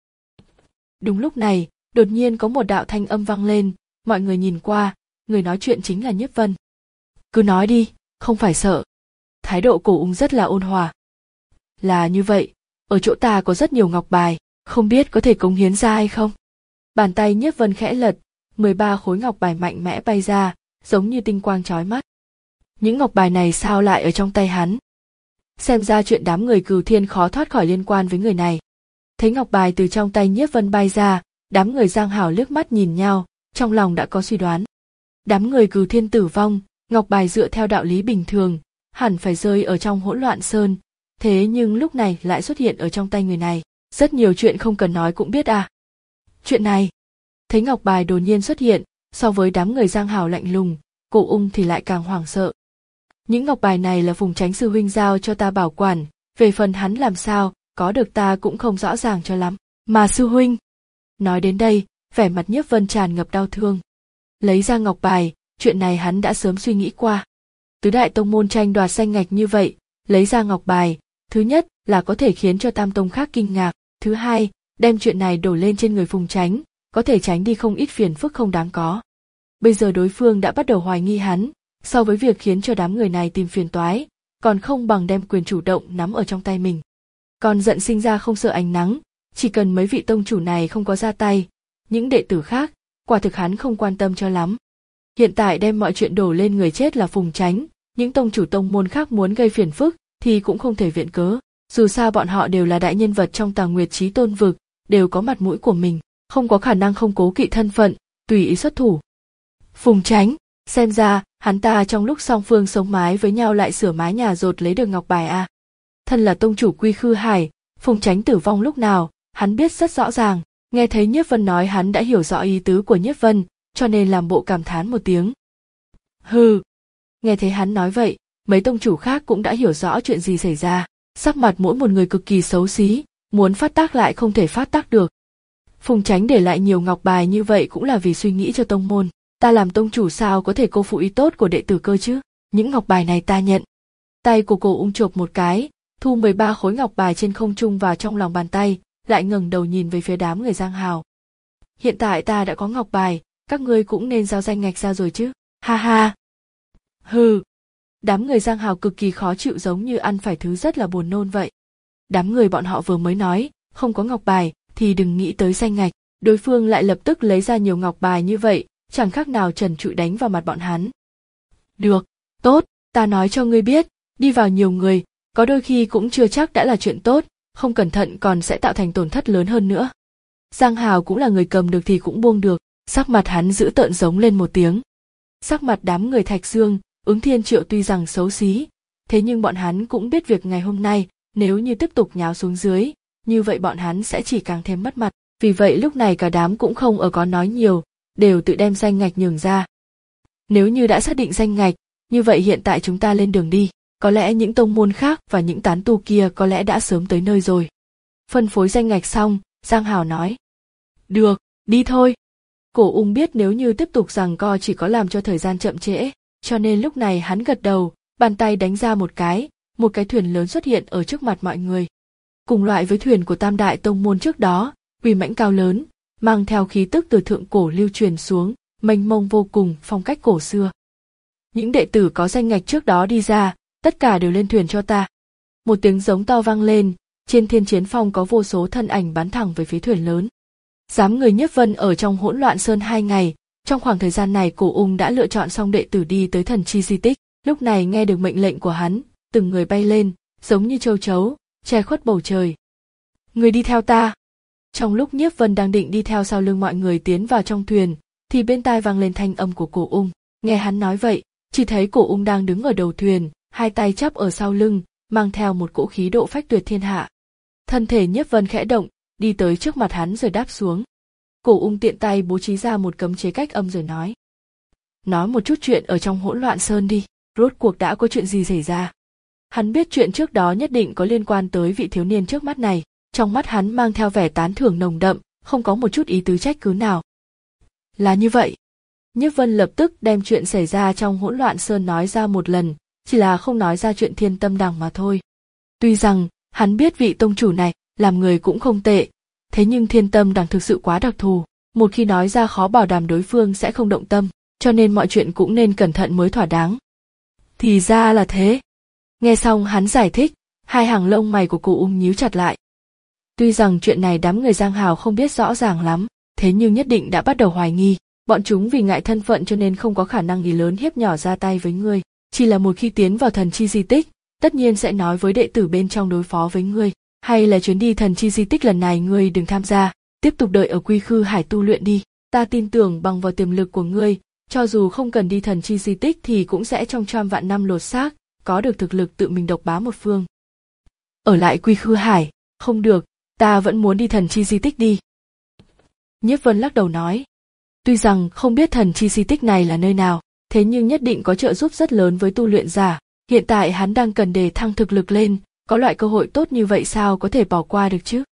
Đúng lúc này, đột nhiên có một đạo thanh âm vang lên, mọi người nhìn qua, người nói chuyện chính là Nhiếp Vân. Cứ nói đi, không phải sợ. Thái độ Cổ Ung rất là ôn hòa. Là như vậy, ở chỗ ta có rất nhiều ngọc bài, không biết có thể cống hiến ra hay không? Bàn tay Nhiếp Vân khẽ lật, mười ba khối ngọc bài mạnh mẽ bay ra, giống như tinh quang chói mắt. Những ngọc bài này sao lại ở trong tay hắn? Xem ra chuyện đám người Cửu Thiên khó thoát khỏi liên quan với người này. Thấy ngọc bài từ trong tay Nhiếp Vân bay ra, đám người Giang Hào liếc mắt nhìn nhau, trong lòng đã có suy đoán. Đám người Cửu Thiên tử vong, ngọc bài dựa theo đạo lý bình thường, hẳn phải rơi ở trong hỗn loạn sơn, thế nhưng lúc này lại xuất hiện ở trong tay người này, rất nhiều chuyện không cần nói cũng biết à. Chuyện này, thấy ngọc bài đột nhiên xuất hiện, so với đám người Giang Hào lạnh lùng, Cổ Ung thì lại càng hoảng sợ. Những ngọc bài này là Phùng Chánh sư huynh giao cho ta bảo quản, về phần hắn làm sao, có được ta cũng không rõ ràng cho lắm, mà sư huynh. Nói đến đây, vẻ mặt Nhiếp Vân tràn ngập đau thương. Lấy ra ngọc bài, chuyện này hắn đã sớm suy nghĩ qua. Tứ đại tông môn tranh đoạt danh ngạch như vậy, lấy ra ngọc bài, thứ nhất là có thể khiến cho tam tông khác kinh ngạc, thứ hai, đem chuyện này đổ lên trên người Phùng Chánh, có thể tránh đi không ít phiền phức không đáng có. Bây giờ đối phương đã bắt đầu hoài nghi hắn, so với việc khiến cho đám người này tìm phiền toái, còn không bằng đem quyền chủ động nắm ở trong tay mình. Còn giận sinh ra không sợ ánh nắng, chỉ cần mấy vị tông chủ này không có ra tay, những đệ tử khác, quả thực hắn không quan tâm cho lắm. Hiện tại đem mọi chuyện đổ lên người chết là Phùng Chánh, những tông chủ tông môn khác muốn gây phiền phức thì cũng không thể viện cớ, dù sao bọn họ đều là đại nhân vật trong Tà Nguyệt Chí Tôn vực, đều có mặt mũi của mình, không có khả năng không cố kỵ thân phận, tùy ý xuất thủ. Phùng Chánh, xem ra, hắn ta trong lúc song phương sống mái với nhau lại sửa mái nhà dột lấy được ngọc bài à. Thân là tông chủ Quy Khư Hải, Phùng Chánh tử vong lúc nào, hắn biết rất rõ ràng, nghe thấy Nhiếp Vân nói hắn đã hiểu rõ ý tứ của Nhiếp Vân, cho nên làm bộ cảm thán một tiếng. Hừ, nghe thấy hắn nói vậy, mấy tông chủ khác cũng đã hiểu rõ chuyện gì xảy ra, sắc mặt mỗi một người cực kỳ xấu xí, muốn phát tác lại không thể phát tác được. Phùng Chánh để lại nhiều ngọc bài như vậy cũng là vì suy nghĩ cho tông môn, ta làm tông chủ sao có thể cô phụ ý tốt của đệ tử cơ chứ, những ngọc bài này ta nhận. Tay của Cổ Ung chộp một cái, thu mười ba khối ngọc bài trên không trung vào trong lòng bàn tay, lại ngẩng đầu nhìn về phía đám người Giang Hào. Hiện tại ta đã có ngọc bài, các ngươi cũng nên giao danh ngạch ra rồi chứ, ha ha. Hừ. Đám người Giang Hào cực kỳ khó chịu giống như ăn phải thứ rất là buồn nôn vậy. Đám người bọn họ vừa mới nói, không có ngọc bài, thì đừng nghĩ tới danh ngạch, đối phương lại lập tức lấy ra nhiều ngọc bài như vậy, chẳng khác nào trần trụi đánh vào mặt bọn hắn. Được, tốt, ta nói cho ngươi biết, đi vào nhiều người, có đôi khi cũng chưa chắc đã là chuyện tốt, không cẩn thận còn sẽ tạo thành tổn thất lớn hơn nữa. Giang Hào cũng là người cầm được thì cũng buông được, sắc mặt hắn dữ tợn giống lên một tiếng. Sắc mặt đám người Thạch Dương, Ứng Thiên Triệu tuy rằng xấu xí, thế nhưng bọn hắn cũng biết việc ngày hôm nay, nếu như tiếp tục nháo xuống dưới, như vậy bọn hắn sẽ chỉ càng thêm mất mặt, vì vậy lúc này cả đám cũng không ở có nói nhiều, đều tự đem danh ngạch nhường ra. Nếu như đã xác định danh ngạch, như vậy hiện tại chúng ta lên đường đi, có lẽ những tông môn khác và những tán tu kia có lẽ đã sớm tới nơi rồi. Phân phối danh ngạch xong, Giang Hào nói. Được, đi thôi. Cổ Ung biết nếu như tiếp tục giằng co chỉ có làm cho thời gian chậm trễ, cho nên lúc này hắn gật đầu, bàn tay đánh ra một cái, một cái thuyền lớn xuất hiện ở trước mặt mọi người. cùng loại với thuyền của Tam Đại Tông môn trước đó, uy mãnh cao lớn, mang theo khí tức từ thượng cổ lưu truyền xuống, mênh mông vô cùng, phong cách cổ xưa. Những đệ tử có danh ngạch trước đó đi ra, tất cả đều lên thuyền cho ta. Một tiếng giống to vang lên, trên thiên chiến phong có vô số thân ảnh bắn thẳng về phía thuyền lớn. Giám người Nhiếp Vân ở trong hỗn loạn sơn hai ngày, trong khoảng thời gian này Cổ Ung đã lựa chọn xong đệ tử đi tới thần chi di tích, lúc này nghe được mệnh lệnh của hắn, từng người bay lên, giống như châu chấu, che khuất bầu trời. Người đi theo ta. Trong lúc Nhiếp Vân đang định đi theo sau lưng mọi người tiến vào trong thuyền, thì bên tai vang lên thanh âm của Cổ Ung. Nghe hắn nói vậy, chỉ thấy Cổ Ung đang đứng ở đầu thuyền, hai tay chắp ở sau lưng, mang theo một cỗ khí độ phách tuyệt thiên hạ. Thân thể Nhiếp Vân khẽ động, đi tới trước mặt hắn rồi đáp xuống. Cổ Ung tiện tay bố trí ra một cấm chế cách âm rồi nói. Nói một chút chuyện ở trong hỗn loạn sơn đi, rốt cuộc đã có chuyện gì xảy ra. Hắn biết chuyện trước đó nhất định có liên quan tới vị thiếu niên trước mắt này, trong mắt hắn mang theo vẻ tán thưởng nồng đậm, không có một chút ý tứ trách cứ nào. Là như vậy. Nhiếp Vân lập tức đem chuyện xảy ra trong hỗn loạn sơn nói ra một lần, chỉ là không nói ra chuyện Thiên Tâm Đằng mà thôi. Tuy rằng, hắn biết vị tông chủ này, làm người cũng không tệ, thế nhưng Thiên Tâm Đằng thực sự quá đặc thù, một khi nói ra khó bảo đảm đối phương sẽ không động tâm, cho nên mọi chuyện cũng nên cẩn thận mới thỏa đáng. Thì ra là thế. Nghe xong hắn giải thích, hai hàng lông mày của Cổ Ung nhíu chặt lại. Tuy rằng chuyện này đám người giang hào không biết rõ ràng lắm, thế nhưng nhất định đã bắt đầu hoài nghi, bọn chúng vì ngại thân phận cho nên không có khả năng ý lớn hiếp nhỏ ra tay với ngươi, chỉ là một khi tiến vào thần chi di tích, tất nhiên sẽ nói với đệ tử bên trong đối phó với ngươi, hay là chuyến đi thần chi di tích lần này ngươi đừng tham gia, tiếp tục đợi ở Quy Khư Hải tu luyện đi, ta tin tưởng bằng vào tiềm lực của ngươi, cho dù không cần đi thần chi di tích thì cũng sẽ trong trăm vạn năm lột xác, có được thực lực tự mình độc bá một phương. Ở lại Quy Khư Hải, không được, ta vẫn muốn đi thần chi di tích đi. Nhiếp Vân lắc đầu nói, tuy rằng không biết thần chi di tích này là nơi nào, thế nhưng nhất định có trợ giúp rất lớn với tu luyện giả, hiện tại hắn đang cần đề thăng thực lực lên, có loại cơ hội tốt như vậy sao có thể bỏ qua được chứ?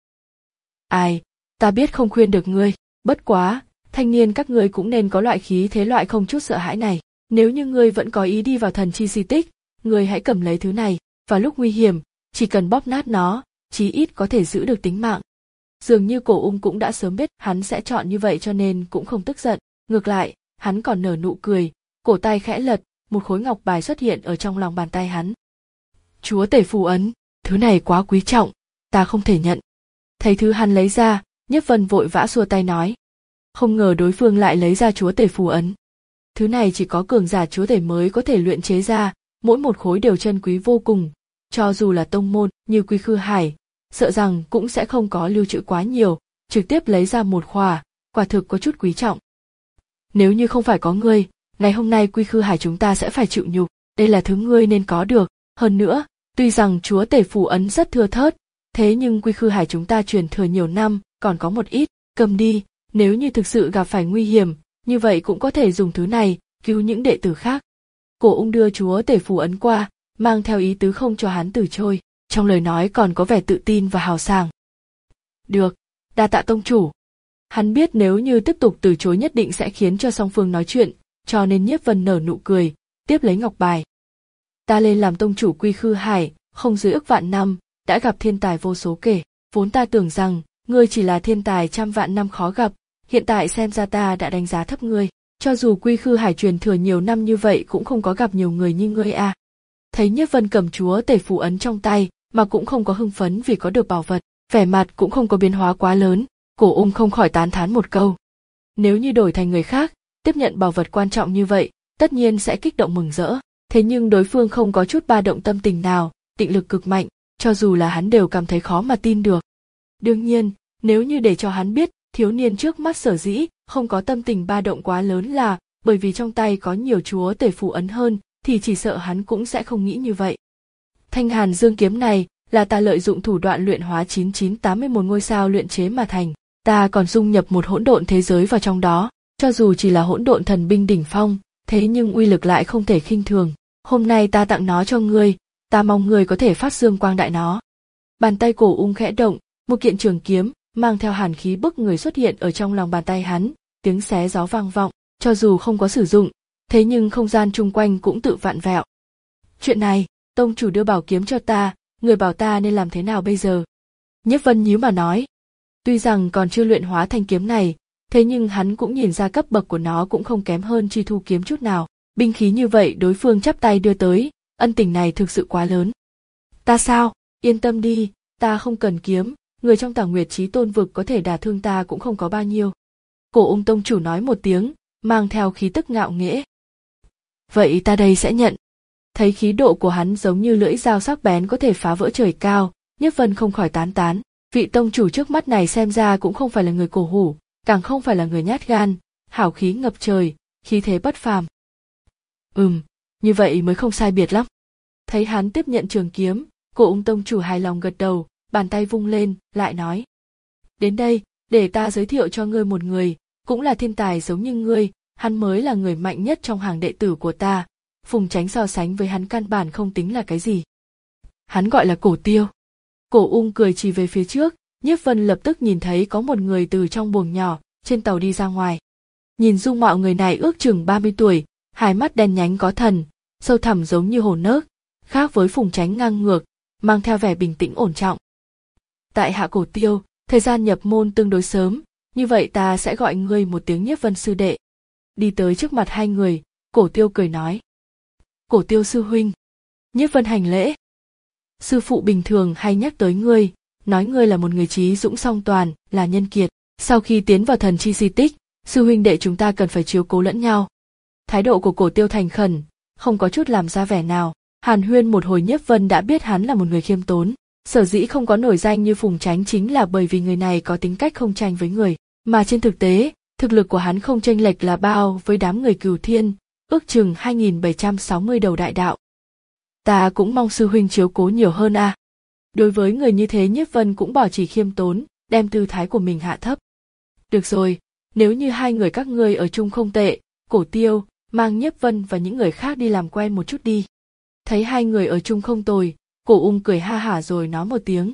Ai, ta biết không khuyên được ngươi, bất quá, thanh niên các ngươi cũng nên có loại khí thế loại không chút sợ hãi này, nếu như ngươi vẫn có ý đi vào thần chi di tích, ngươi hãy cầm lấy thứ này, vào lúc nguy hiểm, chỉ cần bóp nát nó, chí ít có thể giữ được tính mạng. Dường như Cổ Ung cũng đã sớm biết hắn sẽ chọn như vậy cho nên cũng không tức giận, ngược lại, hắn còn nở nụ cười, cổ tay khẽ lật, một khối ngọc bài xuất hiện ở trong lòng bàn tay hắn. Chúa tể phù ấn, thứ này quá quý trọng, ta không thể nhận. Thấy thứ hắn lấy ra, Nhiếp Vân vội vã xua tay nói. Không ngờ đối phương lại lấy ra chúa tể phù ấn. Thứ này chỉ có cường giả chúa tể mới có thể luyện chế ra, mỗi một khối đều chân quý vô cùng, cho dù là tông môn như Quy Khư Hải, sợ rằng cũng sẽ không có lưu trữ quá nhiều, trực tiếp lấy ra một khỏa, quả thực có chút quý trọng. Nếu như không phải có ngươi, ngày hôm nay Quy Khư Hải chúng ta sẽ phải chịu nhục, đây là thứ ngươi nên có được, hơn nữa, tuy rằng chúa tể phù ấn rất thưa thớt, thế nhưng Quy Khư Hải chúng ta truyền thừa nhiều năm, còn có một ít, cầm đi, nếu như thực sự gặp phải nguy hiểm, như vậy cũng có thể dùng thứ này, cứu những đệ tử khác. Cổ Ung đưa chúa tể phù ấn qua, mang theo ý tứ không cho hắn từ chối, trong lời nói còn có vẻ tự tin và hào sảng. Được, đa tạ tông chủ. Hắn biết nếu như tiếp tục từ chối nhất định sẽ khiến cho song phương nói chuyện, cho nên Nhiếp Vân nở nụ cười, tiếp lấy ngọc bài. Ta lên làm tông chủ Quy Khư Hải, không dưới ức vạn năm, đã gặp thiên tài vô số kể, vốn ta tưởng rằng, ngươi chỉ là thiên tài trăm vạn năm khó gặp, hiện tại xem ra ta đã đánh giá thấp ngươi, cho dù Quy Khư Hải truyền thừa nhiều năm như vậy cũng không có gặp nhiều người như ngươi à. Thấy Nhiếp Vân cầm chúa tể phù ấn trong tay, mà cũng không có hưng phấn vì có được bảo vật, vẻ mặt cũng không có biến hóa quá lớn, Cổ Ung không khỏi tán thán một câu. Nếu như đổi thành người khác, tiếp nhận bảo vật quan trọng như vậy, tất nhiên sẽ kích động mừng rỡ, thế nhưng đối phương không có chút ba động tâm tình nào, định lực cực mạnh, cho dù là hắn đều cảm thấy khó mà tin được. Đương nhiên, nếu như để cho hắn biết, thiếu niên trước mắt sở dĩ không có tâm tình ba động quá lớn là bởi vì trong tay có nhiều chúa tể phù ấn hơn, thì chỉ sợ hắn cũng sẽ không nghĩ như vậy. Thanh Hàn Dương kiếm này là ta lợi dụng thủ đoạn luyện hóa chín chín tám mươi mốt ngôi sao luyện chế mà thành, ta còn dung nhập một hỗn độn thế giới vào trong đó, cho dù chỉ là hỗn độn thần binh đỉnh phong, thế nhưng uy lực lại không thể khinh thường. Hôm nay ta tặng nó cho ngươi, ta mong ngươi có thể phát dương quang đại nó. Bàn tay Cổ Ung khẽ động, một kiện trường kiếm mang theo hàn khí bức người xuất hiện ở trong lòng bàn tay hắn, tiếng xé gió vang vọng, cho dù không có sử dụng, thế nhưng không gian chung quanh cũng tự vặn vẹo. Chuyện này, tông chủ đưa bảo kiếm cho ta, người bảo ta nên làm thế nào bây giờ? Nhiếp Vân nhíu mà nói. Tuy rằng còn chưa luyện hóa thanh kiếm này, thế nhưng hắn cũng nhìn ra cấp bậc của nó cũng không kém hơn Chi Thu kiếm chút nào. Binh khí như vậy đối phương chắp tay đưa tới, ân tình này thực sự quá lớn. Ta sao? Yên tâm đi, ta không cần kiếm, người trong Tà Nguyệt Chí Tôn vực có thể đả thương ta cũng không có bao nhiêu. Cổ Ung tông chủ nói một tiếng, mang theo khí tức ngạo nghễ. Vậy ta đây sẽ nhận. Thấy khí độ của hắn giống như lưỡi dao sắc bén có thể phá vỡ trời cao, Nhiếp Vân không khỏi tán tán. Vị tông chủ trước mắt này xem ra cũng không phải là người cổ hủ, càng không phải là người nhát gan, hảo khí ngập trời, khí thế bất phàm. Ừm, như vậy mới không sai biệt lắm. Thấy hắn tiếp nhận trường kiếm, Cổ Ung tông chủ hài lòng gật đầu, bàn tay vung lên, lại nói. Đến đây, để ta giới thiệu cho ngươi một người, cũng là thiên tài giống như ngươi, hắn mới là người mạnh nhất trong hàng đệ tử của ta, Phùng Chánh so sánh với hắn căn bản không tính là cái gì. Hắn gọi là Cổ Tiêu. Cổ Ung cười chỉ về phía trước, Nhiếp Vân lập tức nhìn thấy có một người từ trong buồng nhỏ, trên tàu đi ra ngoài. Nhìn dung mạo người này ước chừng ba mươi tuổi, hai mắt đen nhánh có thần, sâu thẳm giống như hồ nước, khác với Phùng Chánh ngang ngược, mang theo vẻ bình tĩnh ổn trọng. Tại hạ Cổ Tiêu, thời gian nhập môn tương đối sớm, như vậy ta sẽ gọi ngươi một tiếng Nhiếp Vân sư đệ. Đi tới trước mặt hai người, Cổ Tiêu cười nói. Cổ Tiêu sư huynh. Nhiếp Vân hành lễ. Sư phụ bình thường hay nhắc tới ngươi, nói ngươi là một người trí dũng song toàn, là nhân kiệt. Sau khi tiến vào thần chi di tích, sư huynh đệ chúng ta cần phải chiếu cố lẫn nhau. Thái độ của Cổ Tiêu thành khẩn, không có chút làm ra vẻ nào. Hàn huyên một hồi Nhiếp Vân đã biết hắn là một người khiêm tốn. Sở dĩ không có nổi danh như Phùng Chánh chính là bởi vì người này có tính cách không tranh với người, mà trên thực tế, thực lực của hắn không chênh lệch là bao với đám người Cửu Thiên, ước chừng hai nghìn bảy trăm sáu mươi đầu đại đạo. Ta cũng mong sư huynh chiếu cố nhiều hơn a. À. Đối với người như thế Nhiếp Vân cũng bỏ chỉ khiêm tốn, đem tư thái của mình hạ thấp. Được rồi, nếu như hai người các ngươi ở chung không tệ, Cổ Tiêu, mang Nhiếp Vân và những người khác đi làm quen một chút đi. Thấy hai người ở chung không tồi, Cổ Ung cười ha hả rồi nói một tiếng.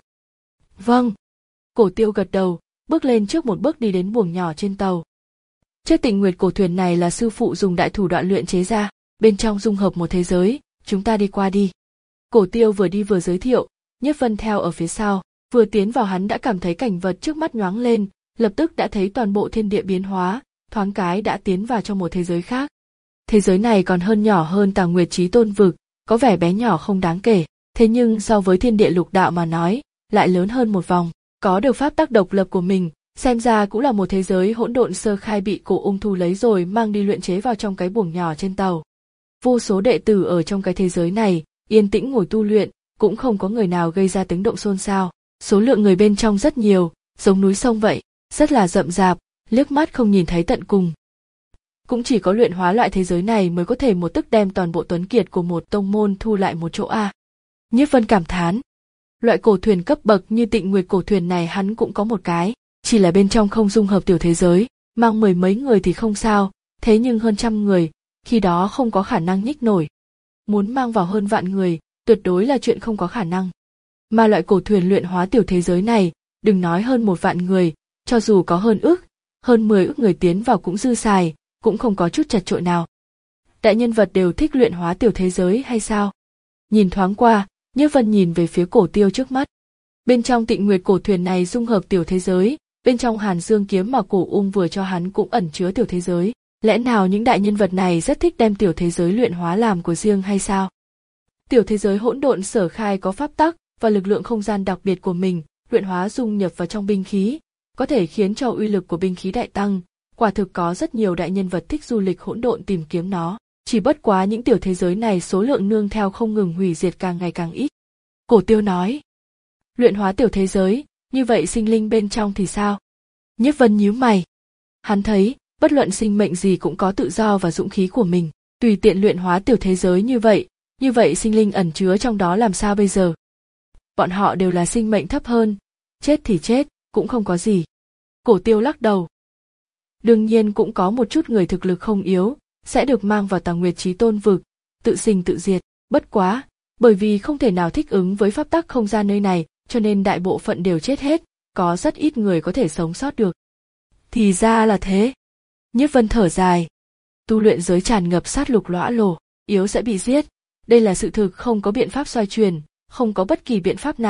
Vâng. Cổ Tiêu gật đầu, bước lên trước một bước đi đến buồng nhỏ trên tàu. Chiếc Tịnh Nguyệt cổ thuyền này là sư phụ dùng đại thủ đoạn luyện chế ra, bên trong dung hợp một thế giới, chúng ta đi qua đi. Cổ Tiêu vừa đi vừa giới thiệu, Nhiếp Vân theo ở phía sau, vừa tiến vào hắn đã cảm thấy cảnh vật trước mắt nhoáng lên, lập tức đã thấy toàn bộ thiên địa biến hóa, thoáng cái đã tiến vào trong một thế giới khác. Thế giới này còn hơn nhỏ hơn Tà Nguyệt Chí Tôn vực, có vẻ bé nhỏ không đáng kể, thế nhưng so với thiên địa lục đạo mà nói, lại lớn hơn một vòng, có được pháp tắc độc lập của mình, xem ra cũng là một thế giới hỗn độn sơ khai bị Cổ Ung thu lấy rồi mang đi luyện chế vào trong cái buồng nhỏ trên tàu. Vô số đệ tử ở trong cái thế giới này, yên tĩnh ngồi tu luyện, cũng không có người nào gây ra tiếng động xôn xao, số lượng người bên trong rất nhiều, giống núi sông vậy, rất là rậm rạp, liếc mắt không nhìn thấy tận cùng. Cũng chỉ có luyện hóa loại thế giới này mới có thể một tức đem toàn bộ tuấn kiệt của một tông môn thu lại một chỗ a. À. Nhiếp Vân cảm thán, loại cổ thuyền cấp bậc như Tịnh Nguyệt cổ thuyền này hắn cũng có một cái, chỉ là bên trong không dung hợp tiểu thế giới, mang mười mấy người thì không sao, thế nhưng hơn trăm người, khi đó không có khả năng nhích nổi. Muốn mang vào hơn vạn người, tuyệt đối là chuyện không có khả năng. Mà loại cổ thuyền luyện hóa tiểu thế giới này, đừng nói hơn một vạn người, cho dù có hơn ước, hơn mười ước người tiến vào cũng dư xài, cũng không có chút chật chội nào. Đại nhân vật đều thích luyện hóa tiểu thế giới hay sao? Nhìn thoáng qua, Nhiếp Vân nhìn về phía Cổ Tiêu trước mắt. Bên trong Tịnh Nguyệt cổ thuyền này dung hợp tiểu thế giới, bên trong Hàn Dương kiếm mà Cổ Ung vừa cho hắn cũng ẩn chứa tiểu thế giới. Lẽ nào những đại nhân vật này rất thích đem tiểu thế giới luyện hóa làm của riêng hay sao? Tiểu thế giới hỗn độn sở khai có pháp tắc và lực lượng không gian đặc biệt của mình, luyện hóa dung nhập vào trong binh khí, có thể khiến cho uy lực của binh khí đại tăng. Quả thực có rất nhiều đại nhân vật thích du lịch hỗn độn tìm kiếm nó, chỉ bất quá những tiểu thế giới này số lượng nương theo không ngừng hủy diệt càng ngày càng ít. Cổ Tiêu nói, luyện hóa tiểu thế giới, như vậy sinh linh bên trong thì sao? Nhiếp Vân nhíu mày. Hắn thấy, bất luận sinh mệnh gì cũng có tự do và dũng khí của mình, tùy tiện luyện hóa tiểu thế giới như vậy, như vậy sinh linh ẩn chứa trong đó làm sao bây giờ? Bọn họ đều là sinh mệnh thấp hơn, chết thì chết, cũng không có gì. Cổ Tiêu lắc đầu. Đương nhiên cũng có một chút người thực lực không yếu, sẽ được mang vào Tà Nguyệt Chí Tôn vực, tự sinh tự diệt, bất quá, bởi vì không thể nào thích ứng với pháp tắc không gian nơi này, cho nên đại bộ phận đều chết hết, có rất ít người có thể sống sót được. Thì ra là thế. Nhiếp Vân thở dài. Tu luyện giới tràn ngập sát lục lõa lồ, yếu sẽ bị giết, đây là sự thực không có biện pháp xoay chuyển, không có bất kỳ biện pháp nào,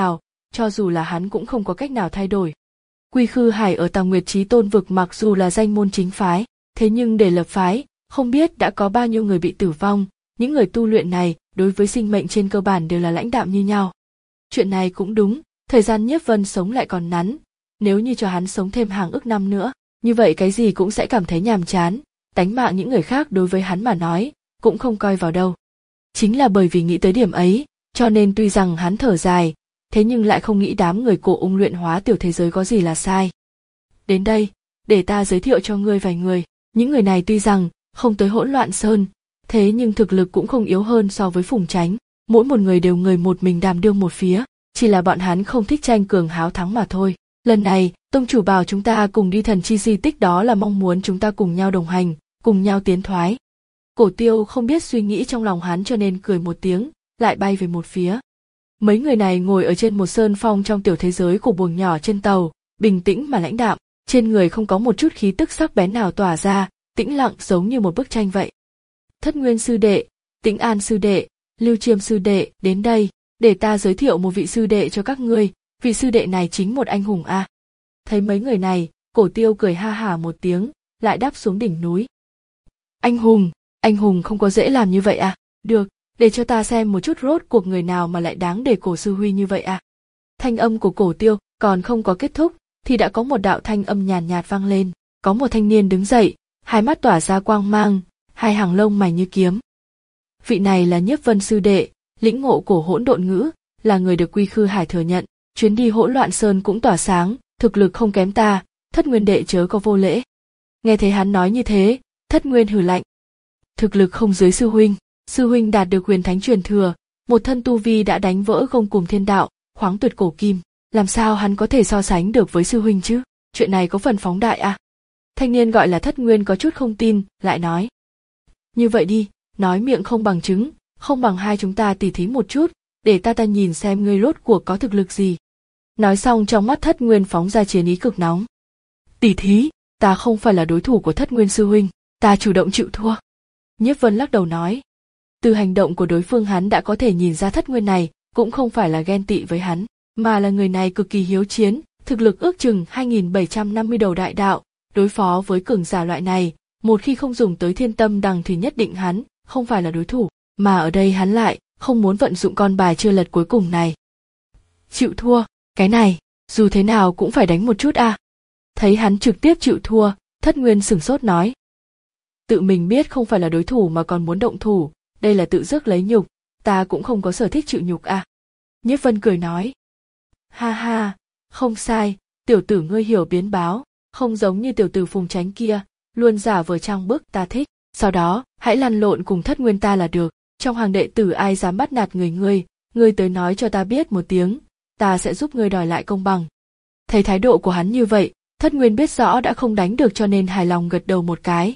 cho dù là hắn cũng không có cách nào thay đổi. Quy Khư Hải ở Tàng Nguyệt Chí Tôn vực mặc dù là danh môn chính phái, thế nhưng để lập phái, không biết đã có bao nhiêu người bị tử vong, những người tu luyện này đối với sinh mệnh trên cơ bản đều là lãnh đạm như nhau. Chuyện này cũng đúng, thời gian Nhiếp Vân sống lại còn ngắn, nếu như cho hắn sống thêm hàng ức năm nữa, như vậy cái gì cũng sẽ cảm thấy nhàm chán, tánh mạng những người khác đối với hắn mà nói, cũng không coi vào đâu. Chính là bởi vì nghĩ tới điểm ấy, cho nên tuy rằng hắn thở dài, thế nhưng lại không nghĩ đám người Cổ Ung luyện hóa tiểu thế giới có gì là sai. Đến đây, để ta giới thiệu cho ngươi vài người, những người này tuy rằng không tới Hỗn Loạn Sơn, thế nhưng thực lực cũng không yếu hơn so với Phùng Chánh, mỗi một người đều người một mình đảm đương một phía, chỉ là bọn hắn không thích tranh cường háo thắng mà thôi. Lần này, tông chủ bảo chúng ta cùng đi thần chi di tích, đó là mong muốn chúng ta cùng nhau đồng hành, cùng nhau tiến thoái. Cổ Tiêu không biết suy nghĩ trong lòng hắn cho nên cười một tiếng, lại bay về một phía. Mấy người này ngồi ở trên một sơn phong trong tiểu thế giới của buồng nhỏ trên tàu, bình tĩnh mà lãnh đạm, trên người không có một chút khí tức sắc bén nào tỏa ra, tĩnh lặng giống như một bức tranh vậy. Thất Nguyên sư đệ, Tĩnh An sư đệ, Lưu Chiêm sư đệ, đến đây, để ta giới thiệu một vị sư đệ cho các ngươi, vị sư đệ này chính một anh hùng a. À. Thấy mấy người này, Cổ Tiêu cười ha hả một tiếng, lại đáp xuống đỉnh núi. Anh hùng, anh hùng không có dễ làm như vậy à? Được, để cho ta xem một chút rốt cuộc người nào mà lại đáng để Cổ sư huy như vậy à? Thanh âm của Cổ Tiêu còn không có kết thúc, thì đã có một đạo thanh âm nhàn nhạt vang lên, có một thanh niên đứng dậy, hai mắt tỏa ra quang mang, hai hàng lông mày như kiếm. Vị này là Nhiếp Vân sư đệ, lĩnh ngộ cổ hỗn độn ngữ, là người được Quy Khư Hải thừa nhận, chuyến đi Hỗn Loạn Sơn cũng tỏa sáng, thực lực không kém ta, Thất Nguyên đệ chớ có vô lễ. Nghe thấy hắn nói như thế, Thất Nguyên hừ lạnh. Thực lực không dưới sư huynh, sư huynh đạt được huyền thánh truyền thừa, một thân tu vi đã đánh vỡ gông cùm thiên đạo, khoáng tuyệt cổ kim, làm sao hắn có thể so sánh được với sư huynh chứ? Chuyện này có phần phóng đại à? Thanh niên gọi là Thất Nguyên có chút không tin, lại nói. Như vậy đi, nói miệng không bằng chứng, không bằng hai chúng ta tỉ thí một chút, để ta ta nhìn xem ngươi rốt cuộc có thực lực gì. Nói xong trong mắt Thất Nguyên phóng ra chiến ý cực nóng. Tỉ thí, ta không phải là đối thủ của Thất Nguyên sư huynh, ta chủ động chịu thua. Nhiếp Vân lắc đầu nói. Từ hành động của đối phương hắn đã có thể nhìn ra Thất Nguyên này cũng không phải là ghen tị với hắn, mà là người này cực kỳ hiếu chiến, thực lực ước chừng hai nghìn bảy trăm năm mươi đầu đại đạo, đối phó với cường giả loại này, một khi không dùng tới thiên tâm đằng thì nhất định hắn không phải là đối thủ, mà ở đây hắn lại không muốn vận dụng con bài chưa lật cuối cùng này. Chịu thua, cái này, dù thế nào cũng phải đánh một chút à. Thấy hắn trực tiếp chịu thua, Thất Nguyên sửng sốt nói. Tự mình biết không phải là đối thủ mà còn muốn động thủ, đây là tự rước lấy nhục, ta cũng không có sở thích chịu nhục à. Nhiếp Vân cười nói. Ha ha, không sai, tiểu tử ngươi hiểu biến báo, không giống như tiểu tử Phùng Chánh kia, luôn giả vờ trang bức ta thích, sau đó hãy lăn lộn cùng Thất Nguyên ta là được, trong hàng đệ tử ai dám bắt nạt người ngươi, ngươi tới nói cho ta biết một tiếng, ta sẽ giúp ngươi đòi lại công bằng. Thấy thái độ của hắn như vậy, Thất Nguyên biết rõ đã không đánh được cho nên hài lòng gật đầu một cái.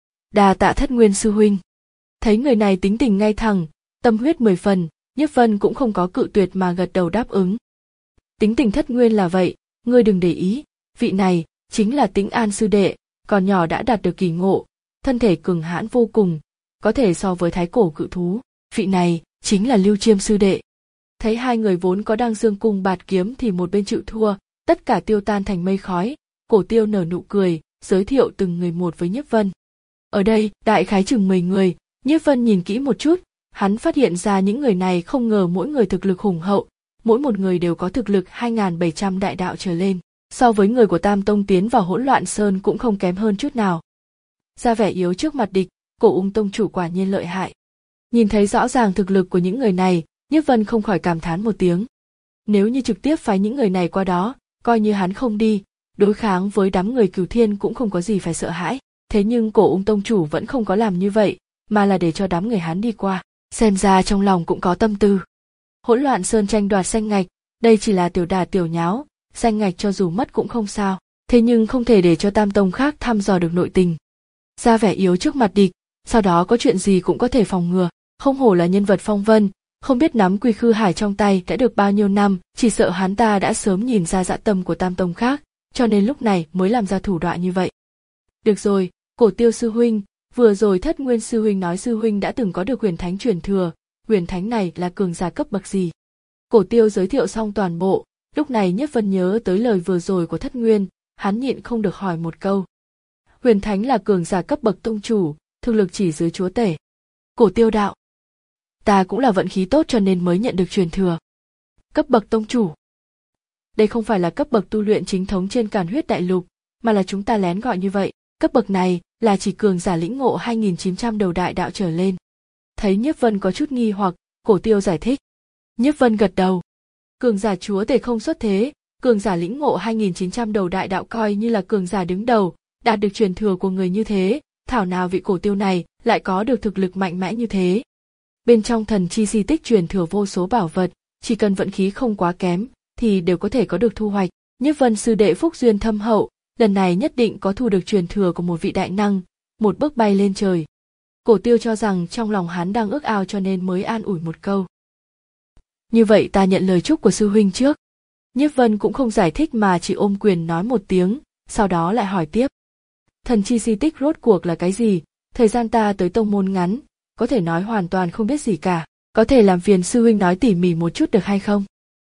Đa tạ Thất Nguyên sư huynh. Thấy người này tính tình ngay thẳng, tâm huyết mười phần, Nhiếp Vân cũng không có cự tuyệt mà gật đầu đáp ứng. Tính tình Thất Nguyên là vậy, ngươi đừng để ý, vị này chính là Tĩnh An sư đệ, còn nhỏ đã đạt được kỳ ngộ, thân thể cường hãn vô cùng, có thể so với thái cổ cự thú, vị này chính là Lưu Chiêm sư đệ. Thấy hai người vốn có đang dương cung bạt kiếm thì một bên chịu thua, tất cả tiêu tan thành mây khói, Cổ Tiêu nở nụ cười, giới thiệu từng người một với Nhiếp Vân. Ở đây, đại khái chừng mười người, Nhiếp Vân nhìn kỹ một chút, hắn phát hiện ra những người này không ngờ mỗi người thực lực hùng hậu, mỗi một người đều có thực lực hai nghìn bảy trăm đại đạo trở lên, so với người của Tam Tông tiến vào Hỗn Loạn Sơn cũng không kém hơn chút nào. Ra vẻ yếu trước mặt địch, Cổ Ung tông chủ quả nhiên lợi hại. Nhìn thấy rõ ràng thực lực của những người này, Nhiếp Vân không khỏi cảm thán một tiếng. Nếu như trực tiếp phái những người này qua đó, coi như hắn không đi, đối kháng với đám người Cửu Thiên cũng không có gì phải sợ hãi. Thế nhưng Cổ Ung tông chủ vẫn không có làm như vậy, mà là để cho đám người hắn đi qua, xem ra trong lòng cũng có tâm tư. Hỗn Loạn Sơn tranh đoạt danh ngạch, đây chỉ là tiểu đà tiểu nháo, danh ngạch cho dù mất cũng không sao, thế nhưng không thể để cho Tam Tông khác thăm dò được nội tình. Ra vẻ yếu trước mặt địch, sau đó có chuyện gì cũng có thể phòng ngừa, không hổ là nhân vật phong vân, không biết nắm Quy Khư Hải trong tay đã được bao nhiêu năm, chỉ sợ hắn ta đã sớm nhìn ra dã tâm của Tam Tông khác, cho nên lúc này mới làm ra thủ đoạn như vậy. Được rồi, Cổ Tiêu sư huynh, vừa rồi Thất Nguyên sư huynh nói sư huynh đã từng có được huyền thánh truyền thừa, huyền thánh này là cường giả cấp bậc gì? Cổ Tiêu giới thiệu xong toàn bộ, Lúc này Nhiếp Vân nhớ tới lời vừa rồi của Thất Nguyên, hắn nhịn không được hỏi một câu. Huyền Thánh là cường giả cấp bậc tông chủ, thực lực chỉ dưới chúa tể. Cổ Tiêu đạo. Ta cũng là vận khí tốt cho nên mới nhận được truyền thừa. Cấp bậc tông chủ. Đây không phải là cấp bậc tu luyện chính thống trên Càn Huyết Đại Lục, mà là chúng ta lén gọi như vậy. Cấp bậc này là chỉ cường giả lĩnh ngộ hai nghìn chín trăm đầu đại đạo trở lên. Thấy Nhiếp Vân có chút nghi hoặc, Cổ Tiêu giải thích. Nhiếp Vân gật đầu. Cường giả chúa tể không xuất thế, cường giả lĩnh ngộ hai nghìn chín trăm đầu đại đạo coi như là cường giả đứng đầu, đạt được truyền thừa của người như thế, thảo nào vị Cổ Tiêu này lại có được thực lực mạnh mẽ như thế. Bên trong thần chi di tích truyền thừa vô số bảo vật, chỉ cần vận khí không quá kém thì đều có thể có được thu hoạch. Nhiếp Vân sư đệ phúc duyên thâm hậu, lần này nhất định có thu được truyền thừa của một vị đại năng, một bước bay lên trời. Cổ Tiêu cho rằng trong lòng hắn đang ước ao cho nên mới an ủi một câu. Như vậy ta nhận lời chúc của sư huynh trước. Nhiếp Vân cũng không giải thích mà chỉ ôm quyền nói một tiếng, sau đó lại hỏi tiếp. Thần chi di tích rốt cuộc là cái gì? Thời gian ta tới tông môn ngắn, có thể nói hoàn toàn không biết gì cả. Có thể làm phiền sư huynh nói tỉ mỉ một chút được hay không?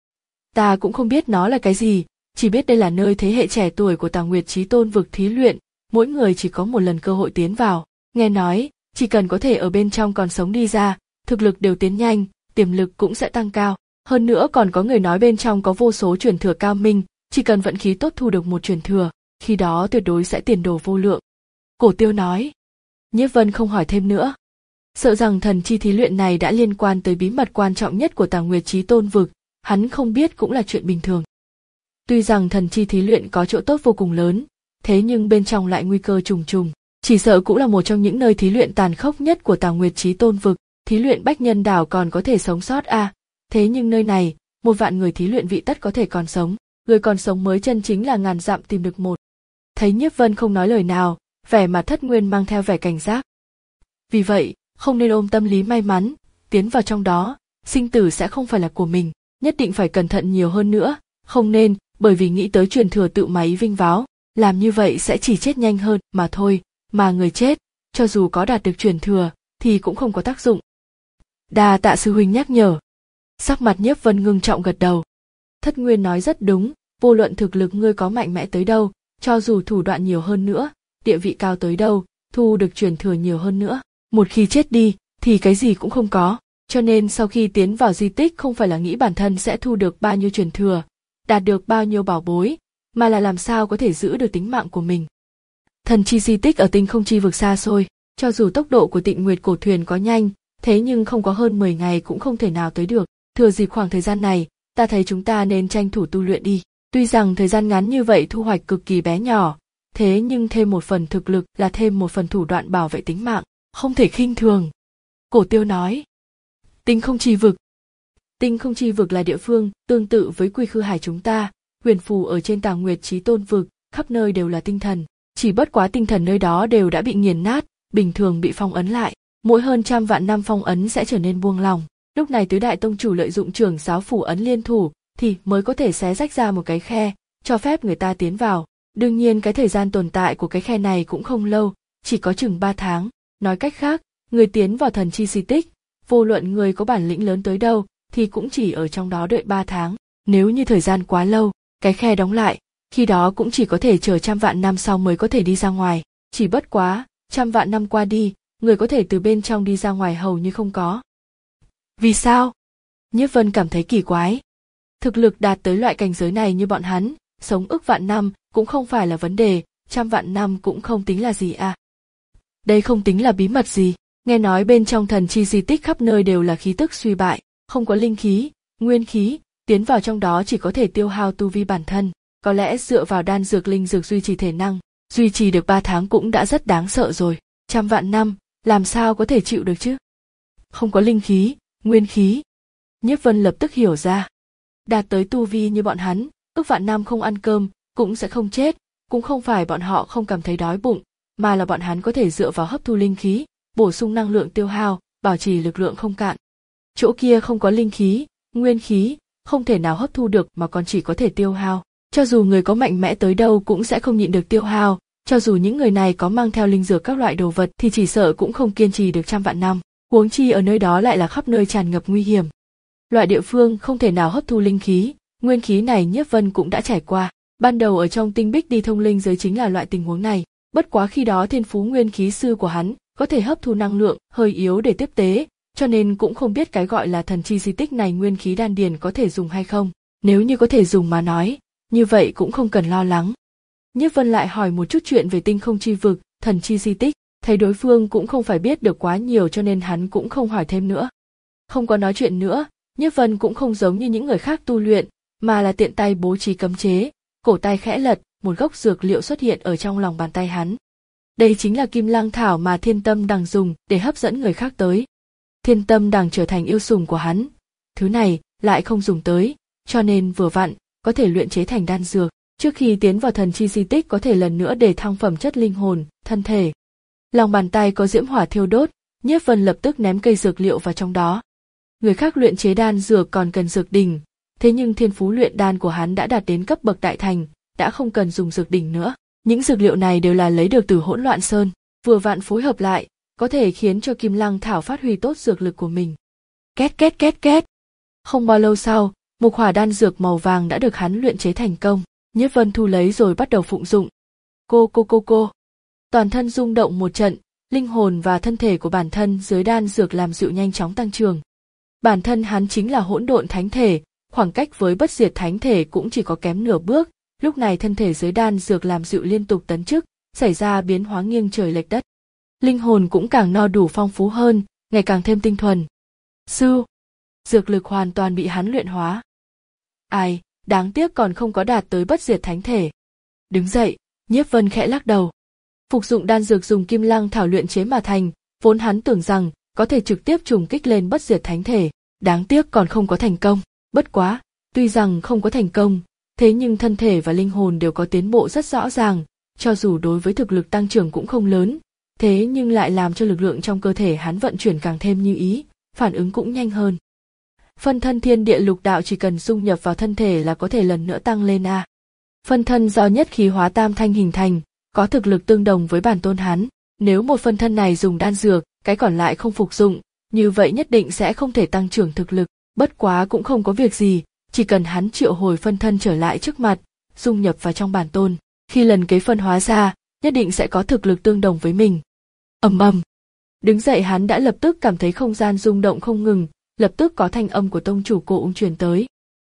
Ta cũng không biết nó là cái gì, chỉ biết đây là nơi thế hệ trẻ tuổi của Tà Nguyệt Chí Tôn vực thí luyện, mỗi người chỉ có một lần cơ hội tiến vào. Nghe nói, chỉ cần có thể ở bên trong còn sống đi ra, thực lực đều tiến nhanh, tiềm lực cũng sẽ tăng cao. Hơn nữa còn có người nói bên trong có vô số truyền thừa cao minh, chỉ cần vận khí tốt thu được một truyền thừa, khi đó tuyệt đối sẽ tiền đồ vô lượng. Cổ Tiêu nói. Nhiếp Vân không hỏi thêm nữa. Sợ rằng thần chi thí luyện này đã liên quan tới bí mật quan trọng nhất của Tà Nguyệt Chí Tôn vực, hắn không biết cũng là chuyện bình thường. Tuy rằng thần chi thí luyện có chỗ tốt vô cùng lớn, thế nhưng bên trong lại nguy cơ trùng trùng, chỉ sợ cũng là một trong những nơi thí luyện tàn khốc nhất của Tà Nguyệt Chí Tôn vực. Thí luyện Bách Nhân Đảo còn có thể sống sót à, thế nhưng nơi này, một vạn người thí luyện vị tất có thể còn sống, người còn sống mới chân chính là ngàn dặm tìm được một. Thấy Nhiếp Vân không nói lời nào, vẻ mặt Thất Nguyên mang theo vẻ cảnh giác. Vì vậy, không nên ôm tâm lý may mắn, tiến vào trong đó, sinh tử sẽ không phải là của mình, nhất định phải cẩn thận nhiều hơn nữa, không nên, bởi vì nghĩ tới truyền thừa tự mà ý vinh váo, làm như vậy sẽ chỉ chết nhanh hơn mà thôi, mà người chết, cho dù có đạt được truyền thừa, thì cũng không có tác dụng. Đa tạ sư huynh nhắc nhở. Sắc mặt Nhiếp Vân ngưng trọng gật đầu. Thất Nguyên nói rất đúng, vô luận thực lực ngươi có mạnh mẽ tới đâu, cho dù thủ đoạn nhiều hơn nữa, địa vị cao tới đâu, thu được truyền thừa nhiều hơn nữa, một khi chết đi, thì cái gì cũng không có. Cho nên sau khi tiến vào di tích không phải là nghĩ bản thân sẽ thu được bao nhiêu truyền thừa, đạt được bao nhiêu bảo bối, mà là làm sao có thể giữ được tính mạng của mình. Thần chi di tích ở tinh không chi vực xa xôi, cho dù tốc độ của Tịnh Nguyệt cổ thuyền có nhanh, thế nhưng không có hơn mười ngày cũng không thể nào tới được. Thừa dịp khoảng thời gian này, ta thấy chúng ta nên tranh thủ tu luyện đi. Tuy rằng thời gian ngắn như vậy thu hoạch cực kỳ bé nhỏ, thế nhưng thêm một phần thực lực là thêm một phần thủ đoạn bảo vệ tính mạng, không thể khinh thường. Cổ Tiêu nói. Tinh không chi vực. Tinh không chi vực là địa phương tương tự với Quy Khư Hải chúng ta, huyền phù ở trên Tà Nguyệt Chí Tôn vực, khắp nơi đều là tinh thần, chỉ bất quá tinh thần nơi đó đều đã bị nghiền nát, bình thường bị phong ấn lại, mỗi hơn trăm vạn năm phong ấn sẽ trở nên buông lỏng. Lúc này tứ đại tông chủ lợi dụng trưởng giáo phủ ấn liên thủ thì mới có thể xé rách ra một cái khe, cho phép người ta tiến vào. Đương nhiên cái thời gian tồn tại của cái khe này cũng không lâu, chỉ có chừng ba tháng. Nói cách khác, người tiến vào thần chi di tích, vô luận người có bản lĩnh lớn tới đâu thì cũng chỉ ở trong đó đợi ba tháng. Nếu như thời gian quá lâu, cái khe đóng lại, khi đó cũng chỉ có thể chờ trăm vạn năm sau mới có thể đi ra ngoài. Chỉ bất quá, trăm vạn năm qua đi, người có thể từ bên trong đi ra ngoài hầu như không có. Vì sao? Nhiếp Vân cảm thấy kỳ quái. Thực lực đạt tới loại cảnh giới này như bọn hắn, sống ức vạn năm cũng không phải là vấn đề, trăm vạn năm cũng không tính là gì à. Đây không tính là bí mật gì, nghe nói bên trong thần chi di tích khắp nơi đều là khí tức suy bại, không có linh khí, nguyên khí, tiến vào trong đó chỉ có thể tiêu hao tu vi bản thân, có lẽ dựa vào đan dược linh dược duy trì thể năng, duy trì được ba tháng cũng đã rất đáng sợ rồi, trăm vạn năm, làm sao có thể chịu được chứ? Không có linh khí, nguyên khí. Nhiếp Vân lập tức hiểu ra. Đạt tới tu vi như bọn hắn, ức vạn năm không ăn cơm, cũng sẽ không chết, cũng không phải bọn họ không cảm thấy đói bụng, mà là bọn hắn có thể dựa vào hấp thu linh khí, bổ sung năng lượng tiêu hao, bảo trì lực lượng không cạn. Chỗ kia không có linh khí, nguyên khí, không thể nào hấp thu được mà còn chỉ có thể tiêu hao. Cho dù người có mạnh mẽ tới đâu cũng sẽ không nhịn được tiêu hao, cho dù những người này có mang theo linh dược các loại đồ vật thì chỉ sợ cũng không kiên trì được trăm vạn năm. Huống chi ở nơi đó lại là khắp nơi tràn ngập nguy hiểm. Loại địa phương không thể nào hấp thu linh khí, Nguyên khí này Nhiếp Vân cũng đã trải qua, ban đầu ở trong tinh bích đi thông linh giới chính là loại tình huống này, bất quá khi đó thiên phú nguyên khí sư của hắn có thể hấp thu năng lượng hơi yếu để tiếp tế, cho nên cũng không biết cái gọi là thần chi di tích này nguyên khí đan điền có thể dùng hay không. Nếu như có thể dùng mà nói, như vậy cũng không cần lo lắng. Nhiếp Vân lại hỏi một chút chuyện về tinh không chi vực, thần chi di tích, thấy đối phương cũng không phải biết được quá nhiều cho nên hắn cũng không hỏi thêm nữa. Không có nói chuyện nữa, Nhiếp Vân cũng không giống như những người khác tu luyện, mà là tiện tay bố trí cấm chế, cổ tay khẽ lật, một gốc dược liệu xuất hiện ở trong lòng bàn tay hắn. Đây chính là kim lang thảo mà Thiên Tâm Đằng dùng để hấp dẫn người khác tới. Thiên Tâm Đằng trở thành yêu sủng của hắn, thứ này lại không dùng tới, cho nên vừa vặn có thể luyện chế thành đan dược, trước khi tiến vào thần chi di tích có thể lần nữa để thăng phẩm chất linh hồn, thân thể. Lòng bàn tay có diễm hỏa thiêu đốt, Nhiếp Vân lập tức ném cây dược liệu vào trong đó. Người khác luyện chế đan dược còn cần dược đỉnh, thế nhưng thiên phú luyện đan của hắn đã đạt đến cấp bậc đại thành, đã không cần dùng dược đỉnh nữa. Những dược liệu này đều là lấy được từ Hỗn Loạn Sơn, vừa vặn phối hợp lại, có thể khiến cho Kim Lăng Thảo phát huy tốt dược lực của mình. Két két két két. Không bao lâu sau, một hỏa đan dược màu vàng đã được hắn luyện chế thành công. Nhiếp Vân thu lấy rồi bắt đầu phụng dụng. Cô cô cô cô. Toàn thân rung động một trận, linh hồn và thân thể của bản thân dưới đan dược làm dịu nhanh chóng tăng trưởng. Bản thân hắn chính là hỗn độn thánh thể, khoảng cách với bất diệt thánh thể cũng chỉ có kém nửa bước, lúc này thân thể dưới đan dược làm dịu liên tục tấn chức, xảy ra biến hóa nghiêng trời lệch đất. Linh hồn cũng càng no đủ phong phú hơn, ngày càng thêm tinh thuần. Sư, dược lực hoàn toàn bị hắn luyện hóa. Ai, đáng tiếc còn không có đạt tới bất diệt thánh thể. Đứng dậy, Nhiếp Vân khẽ lắc đầu. Phục dụng đan dược dùng kim lăng thảo luyện chế mà thành, vốn hắn tưởng rằng có thể trực tiếp trùng kích lên bất diệt thánh thể, đáng tiếc còn không có thành công. Bất quá, tuy rằng không có thành công, thế nhưng thân thể và linh hồn đều có tiến bộ rất rõ ràng, cho dù đối với thực lực tăng trưởng cũng không lớn, thế nhưng lại làm cho lực lượng trong cơ thể hắn vận chuyển càng thêm như ý, phản ứng cũng nhanh hơn. Phân thân thiên địa lục đạo chỉ cần dung nhập vào thân thể là có thể lần nữa tăng lên a. Phân thân do nhất khí hóa tam thanh hình thành, có thực lực tương đồng với bản tôn hắn, nếu một phân thân này dùng đan dược, cái còn lại không phục dụng, như vậy nhất định sẽ không thể tăng trưởng thực lực, bất quá cũng không có việc gì, chỉ cần hắn triệu hồi phân thân trở lại trước mặt, dung nhập vào trong bản tôn, khi lần kế phân hóa ra, nhất định sẽ có thực lực tương đồng với mình. Ầm ầm. Đứng dậy hắn đã lập tức cảm thấy không gian rung động không ngừng, lập tức có thanh âm của tông chủ cổ ung truyền tới.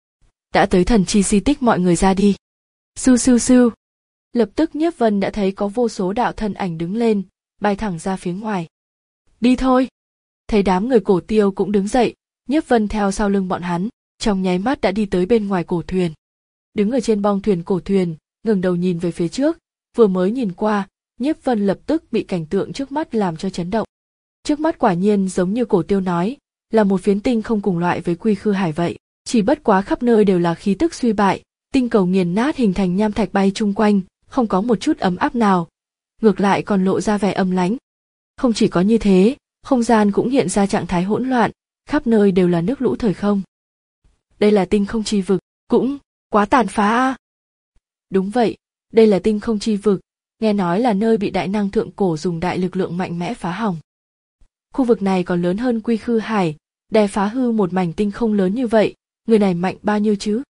Đã tới thần chi di tích mọi người ra đi. Sưu sưu sưu. Lập tức Nhiếp Vân đã thấy có vô số đạo thân ảnh đứng lên, bay thẳng ra phía ngoài. Đi thôi. Thấy đám người cổ tiêu cũng đứng dậy, Nhiếp Vân theo sau lưng bọn hắn, trong nháy mắt đã đi tới bên ngoài cổ thuyền. Đứng ở trên bong thuyền cổ thuyền, ngẩng đầu nhìn về phía trước, vừa mới nhìn qua, Nhiếp Vân lập tức bị cảnh tượng trước mắt làm cho chấn động. Trước mắt quả nhiên giống như cổ tiêu nói, là một phiến tinh không cùng loại với Quy Khư Hải vậy, chỉ bất quá khắp nơi đều là khí tức suy bại, tinh cầu nghiền nát hình thành nham thạch bay chung quanh, không có một chút ấm áp nào, ngược lại còn lộ ra vẻ âm lãnh. Không chỉ có như thế, không gian cũng hiện ra trạng thái hỗn loạn, khắp nơi đều là nước lũ thời không. Đây là tinh không chi vực, cũng quá tàn phá a. Đúng vậy, đây là tinh không chi vực, nghe nói là nơi bị đại năng thượng cổ dùng đại lực lượng mạnh mẽ phá hỏng. Khu vực này còn lớn hơn Quy Khư Hải, đè phá hư một mảnh tinh không lớn như vậy, người này mạnh bao nhiêu chứ?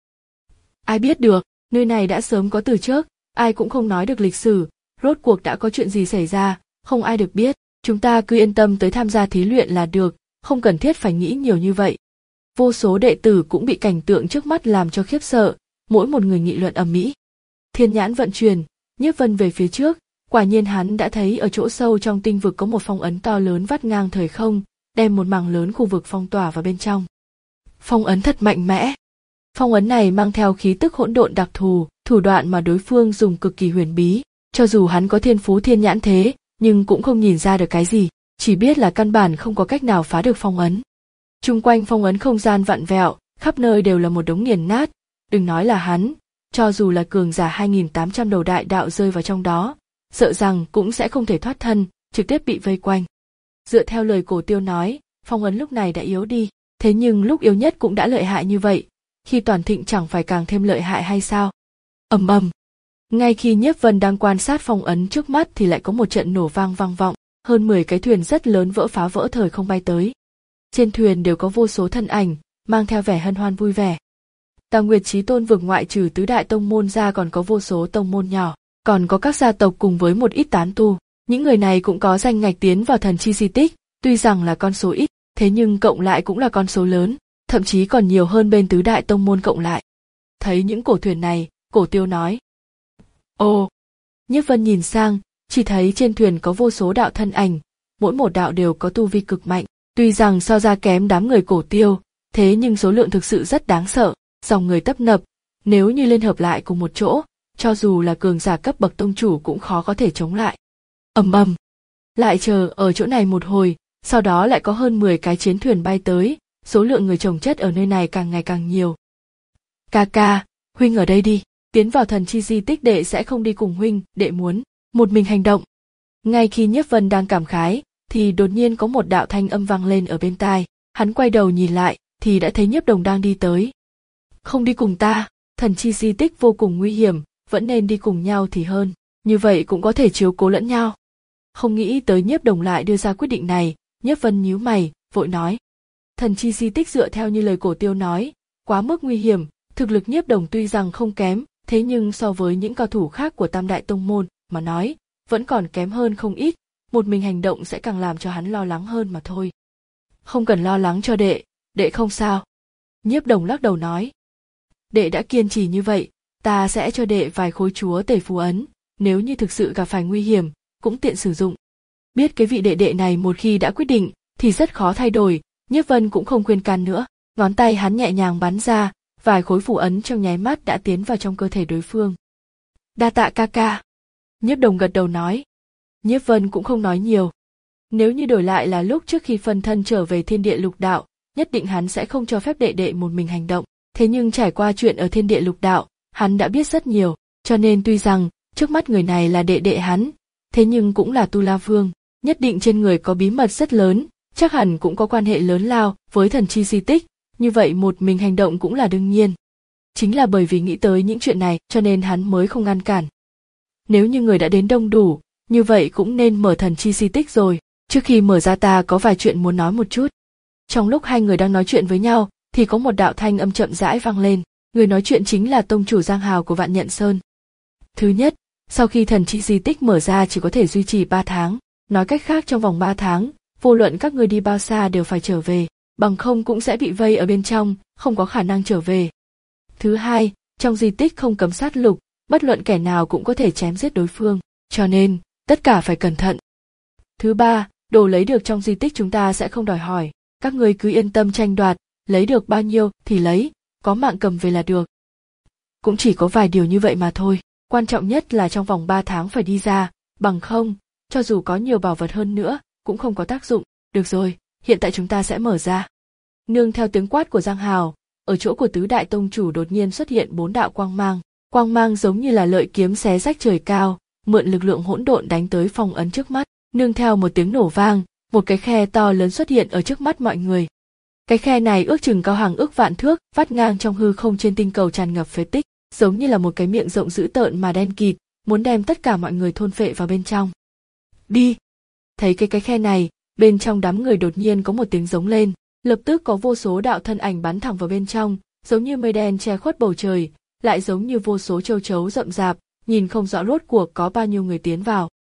Ai biết được, nơi này đã sớm có từ trước, ai cũng không nói được lịch sử, rốt cuộc đã có chuyện gì xảy ra, không ai được biết, chúng ta cứ yên tâm tới tham gia thí luyện là được, không cần thiết phải nghĩ nhiều như vậy. Vô số đệ tử cũng bị cảnh tượng trước mắt làm cho khiếp sợ, mỗi một người nghị luận ầm ĩ. Thiên nhãn vận chuyển, Nhiếp Vân về phía trước, quả nhiên hắn đã thấy ở chỗ sâu trong tinh vực có một phong ấn to lớn vắt ngang thời không, đem một mảng lớn khu vực phong tỏa vào bên trong. Phong ấn thật mạnh mẽ. Phong ấn này mang theo khí tức hỗn độn đặc thù, thủ đoạn mà đối phương dùng cực kỳ huyền bí, cho dù hắn có thiên phú thiên nhãn thế, nhưng cũng không nhìn ra được cái gì, chỉ biết là căn bản không có cách nào phá được phong ấn. Chung quanh phong ấn không gian vặn vẹo, khắp nơi đều là một đống nghiền nát, đừng nói là hắn, cho dù là cường giả hai nghìn tám trăm đầu đại đạo rơi vào trong đó, sợ rằng cũng sẽ không thể thoát thân, trực tiếp bị vây quanh. Dựa theo lời cổ tiêu nói, phong ấn lúc này đã yếu đi, thế nhưng lúc yếu nhất cũng đã lợi hại như vậy, khi toàn thịnh chẳng phải càng thêm lợi hại hay sao? Ầm ầm. Ngay khi Nhiếp Vân đang quan sát phong ấn trước mắt thì lại có một trận nổ vang vang vọng, hơn mười cái thuyền rất lớn vỡ phá vỡ thời không bay tới. Trên thuyền đều có vô số thân ảnh, mang theo vẻ hân hoan vui vẻ. Tà Nguyệt Chí Tôn vực ngoại trừ tứ đại tông môn ra còn có vô số tông môn nhỏ, còn có các gia tộc cùng với một ít tán tu. Những người này cũng có danh ngạch tiến vào thần chi di tích, tuy rằng là con số ít, thế nhưng cộng lại cũng là con số lớn, thậm chí còn nhiều hơn bên tứ đại tông môn cộng lại. Thấy những cổ thuyền này, Cổ Tiêu nói. Ồ! Nhiếp Vân nhìn sang, chỉ thấy trên thuyền có vô số đạo thân ảnh, mỗi một đạo đều có tu vi cực mạnh, tuy rằng so ra kém đám người Cổ Tiêu, thế nhưng số lượng thực sự rất đáng sợ, dòng người tấp nập, nếu như liên hợp lại cùng một chỗ, cho dù là cường giả cấp bậc tông chủ cũng khó có thể chống lại. Ầm ầm, lại chờ ở chỗ này một hồi, sau đó lại có hơn mười cái chiến thuyền bay tới, số lượng người chồng chất ở nơi này càng ngày càng nhiều. Ca ca, huynh ở đây đi, tiến vào thần chi di tích đệ sẽ không đi cùng huynh, đệ muốn một mình hành động. Ngay khi Nhiếp Vân đang cảm khái, thì đột nhiên có một đạo thanh âm vang lên ở bên tai, hắn quay đầu nhìn lại, thì đã thấy Nhiếp Đồng đang đi tới. Không đi cùng ta, thần chi di tích vô cùng nguy hiểm, vẫn nên đi cùng nhau thì hơn, như vậy cũng có thể chiếu cố lẫn nhau. Không nghĩ tới Nhiếp Đồng lại đưa ra quyết định này, Nhiếp Vân nhíu mày, vội nói. Thần chi di tích dựa theo như lời Cổ Tiêu nói, quá mức nguy hiểm, thực lực Nhiếp Đồng tuy rằng không kém, thế nhưng so với những cao thủ khác của Tam Đại Tông Môn mà nói, vẫn còn kém hơn không ít, một mình hành động sẽ càng làm cho hắn lo lắng hơn mà thôi. Không cần lo lắng cho đệ, đệ không sao. Nhiếp Đồng lắc đầu nói. Đệ đã kiên trì như vậy, ta sẽ cho đệ vài khối chúa tể phù ấn, nếu như thực sự gặp phải nguy hiểm, cũng tiện sử dụng. Biết cái vị đệ đệ này một khi đã quyết định, thì rất khó thay đổi, Nhiếp Vân cũng không khuyên can nữa, ngón tay hắn nhẹ nhàng bắn ra, vài khối phù ấn trong nháy mắt đã tiến vào trong cơ thể đối phương. Đa tạ ca ca. Nhiếp Đồng gật đầu nói. Nhiếp Vân cũng không nói nhiều. Nếu như đổi lại là lúc trước khi phân thân trở về thiên địa lục đạo, nhất định hắn sẽ không cho phép đệ đệ một mình hành động. Thế nhưng trải qua chuyện ở thiên địa lục đạo, hắn đã biết rất nhiều, cho nên tuy rằng trước mắt người này là đệ đệ hắn, thế nhưng cũng là Tu La Vương, nhất định trên người có bí mật rất lớn, chắc hẳn cũng có quan hệ lớn lao với thần chi di tích, như vậy một mình hành động cũng là đương nhiên. Chính là bởi vì nghĩ tới những chuyện này cho nên hắn mới không ngăn cản. Nếu như người đã đến đông đủ, như vậy cũng nên mở thần chi di tích rồi, trước khi mở ra ta có vài chuyện muốn nói một chút. Trong lúc hai người đang nói chuyện với nhau, thì có một đạo thanh âm chậm rãi vang lên, người nói chuyện chính là tông chủ Giang Hào của Vạn Nhận Sơn. Thứ nhất, sau khi thần chi di tích mở ra chỉ có thể duy trì ba tháng, nói cách khác trong vòng ba tháng, vô luận các người đi bao xa đều phải trở về, bằng không cũng sẽ bị vây ở bên trong, không có khả năng trở về. Thứ hai, trong di tích không cấm sát lục, bất luận kẻ nào cũng có thể chém giết đối phương, cho nên, tất cả phải cẩn thận. Thứ ba, đồ lấy được trong di tích chúng ta sẽ không đòi hỏi, các người cứ yên tâm tranh đoạt, lấy được bao nhiêu thì lấy, có mạng cầm về là được. Cũng chỉ có vài điều như vậy mà thôi, quan trọng nhất là trong vòng ba tháng phải đi ra, bằng không, cho dù có nhiều bảo vật hơn nữa, cũng không có tác dụng. Được rồi, hiện tại chúng ta sẽ mở ra. Nương theo tiếng quát của Giang Hào, ở chỗ của tứ đại tông chủ đột nhiên xuất hiện bốn đạo quang mang, quang mang giống như là lợi kiếm xé rách trời cao, mượn lực lượng hỗn độn đánh tới phong ấn trước mắt, nương theo một tiếng nổ vang, một cái khe to lớn xuất hiện ở trước mắt mọi người. Cái khe này ước chừng cao hàng ước vạn thước, vắt ngang trong hư không trên tinh cầu tràn ngập phế tích, giống như là một cái miệng rộng dữ tợn mà đen kịt, muốn đem tất cả mọi người thôn phệ vào bên trong. Đi! Thấy cái cái khe này, bên trong đám người đột nhiên có một tiếng giống lên, lập tức có vô số đạo thân ảnh bắn thẳng vào bên trong, giống như mây đen che khuất bầu trời, lại giống như vô số châu chấu rậm rạp, nhìn không rõ rốt cuộc có bao nhiêu người tiến vào.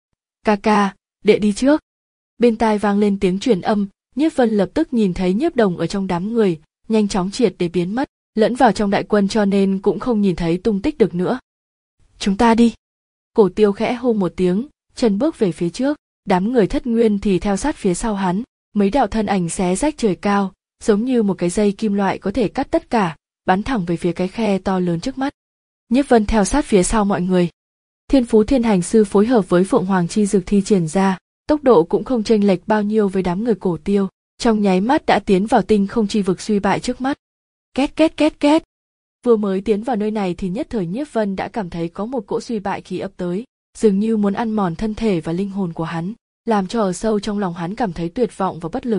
Ca ca, đệ đi trước. Bên tai vang lên tiếng truyền âm, Nhiếp Vân lập tức nhìn thấy Nhiếp Đồng ở trong đám người, nhanh chóng triệt để biến mất, lẫn vào trong đại quân cho nên cũng không nhìn thấy tung tích được nữa. Chúng ta đi. Cổ Tiêu khẽ hô một tiếng, chân bước về phía trước, đám người Thất Nguyên thì theo sát phía sau hắn, mấy đạo thân ảnh xé rách trời cao, giống như một cái dây kim loại có thể cắt tất cả, bắn thẳng về phía cái khe to lớn trước mắt. Nhiếp Vân theo sát phía sau mọi người. Thiên Phú Thiên Hành Sư phối hợp với Phượng Hoàng Chi Dược thi triển ra, tốc độ cũng không chênh lệch bao nhiêu với đám người Cổ Tiêu, trong nháy mắt đã tiến vào tinh không chi vực suy bại trước mắt. Két két két két. Vừa mới tiến vào nơi này thì nhất thời Nhiếp Vân đã cảm thấy có một cỗ suy bại khí ập tới, dường như muốn ăn mòn thân thể và linh hồn của hắn, làm cho ở sâu trong lòng hắn cảm thấy tuyệt vọng và bất lực.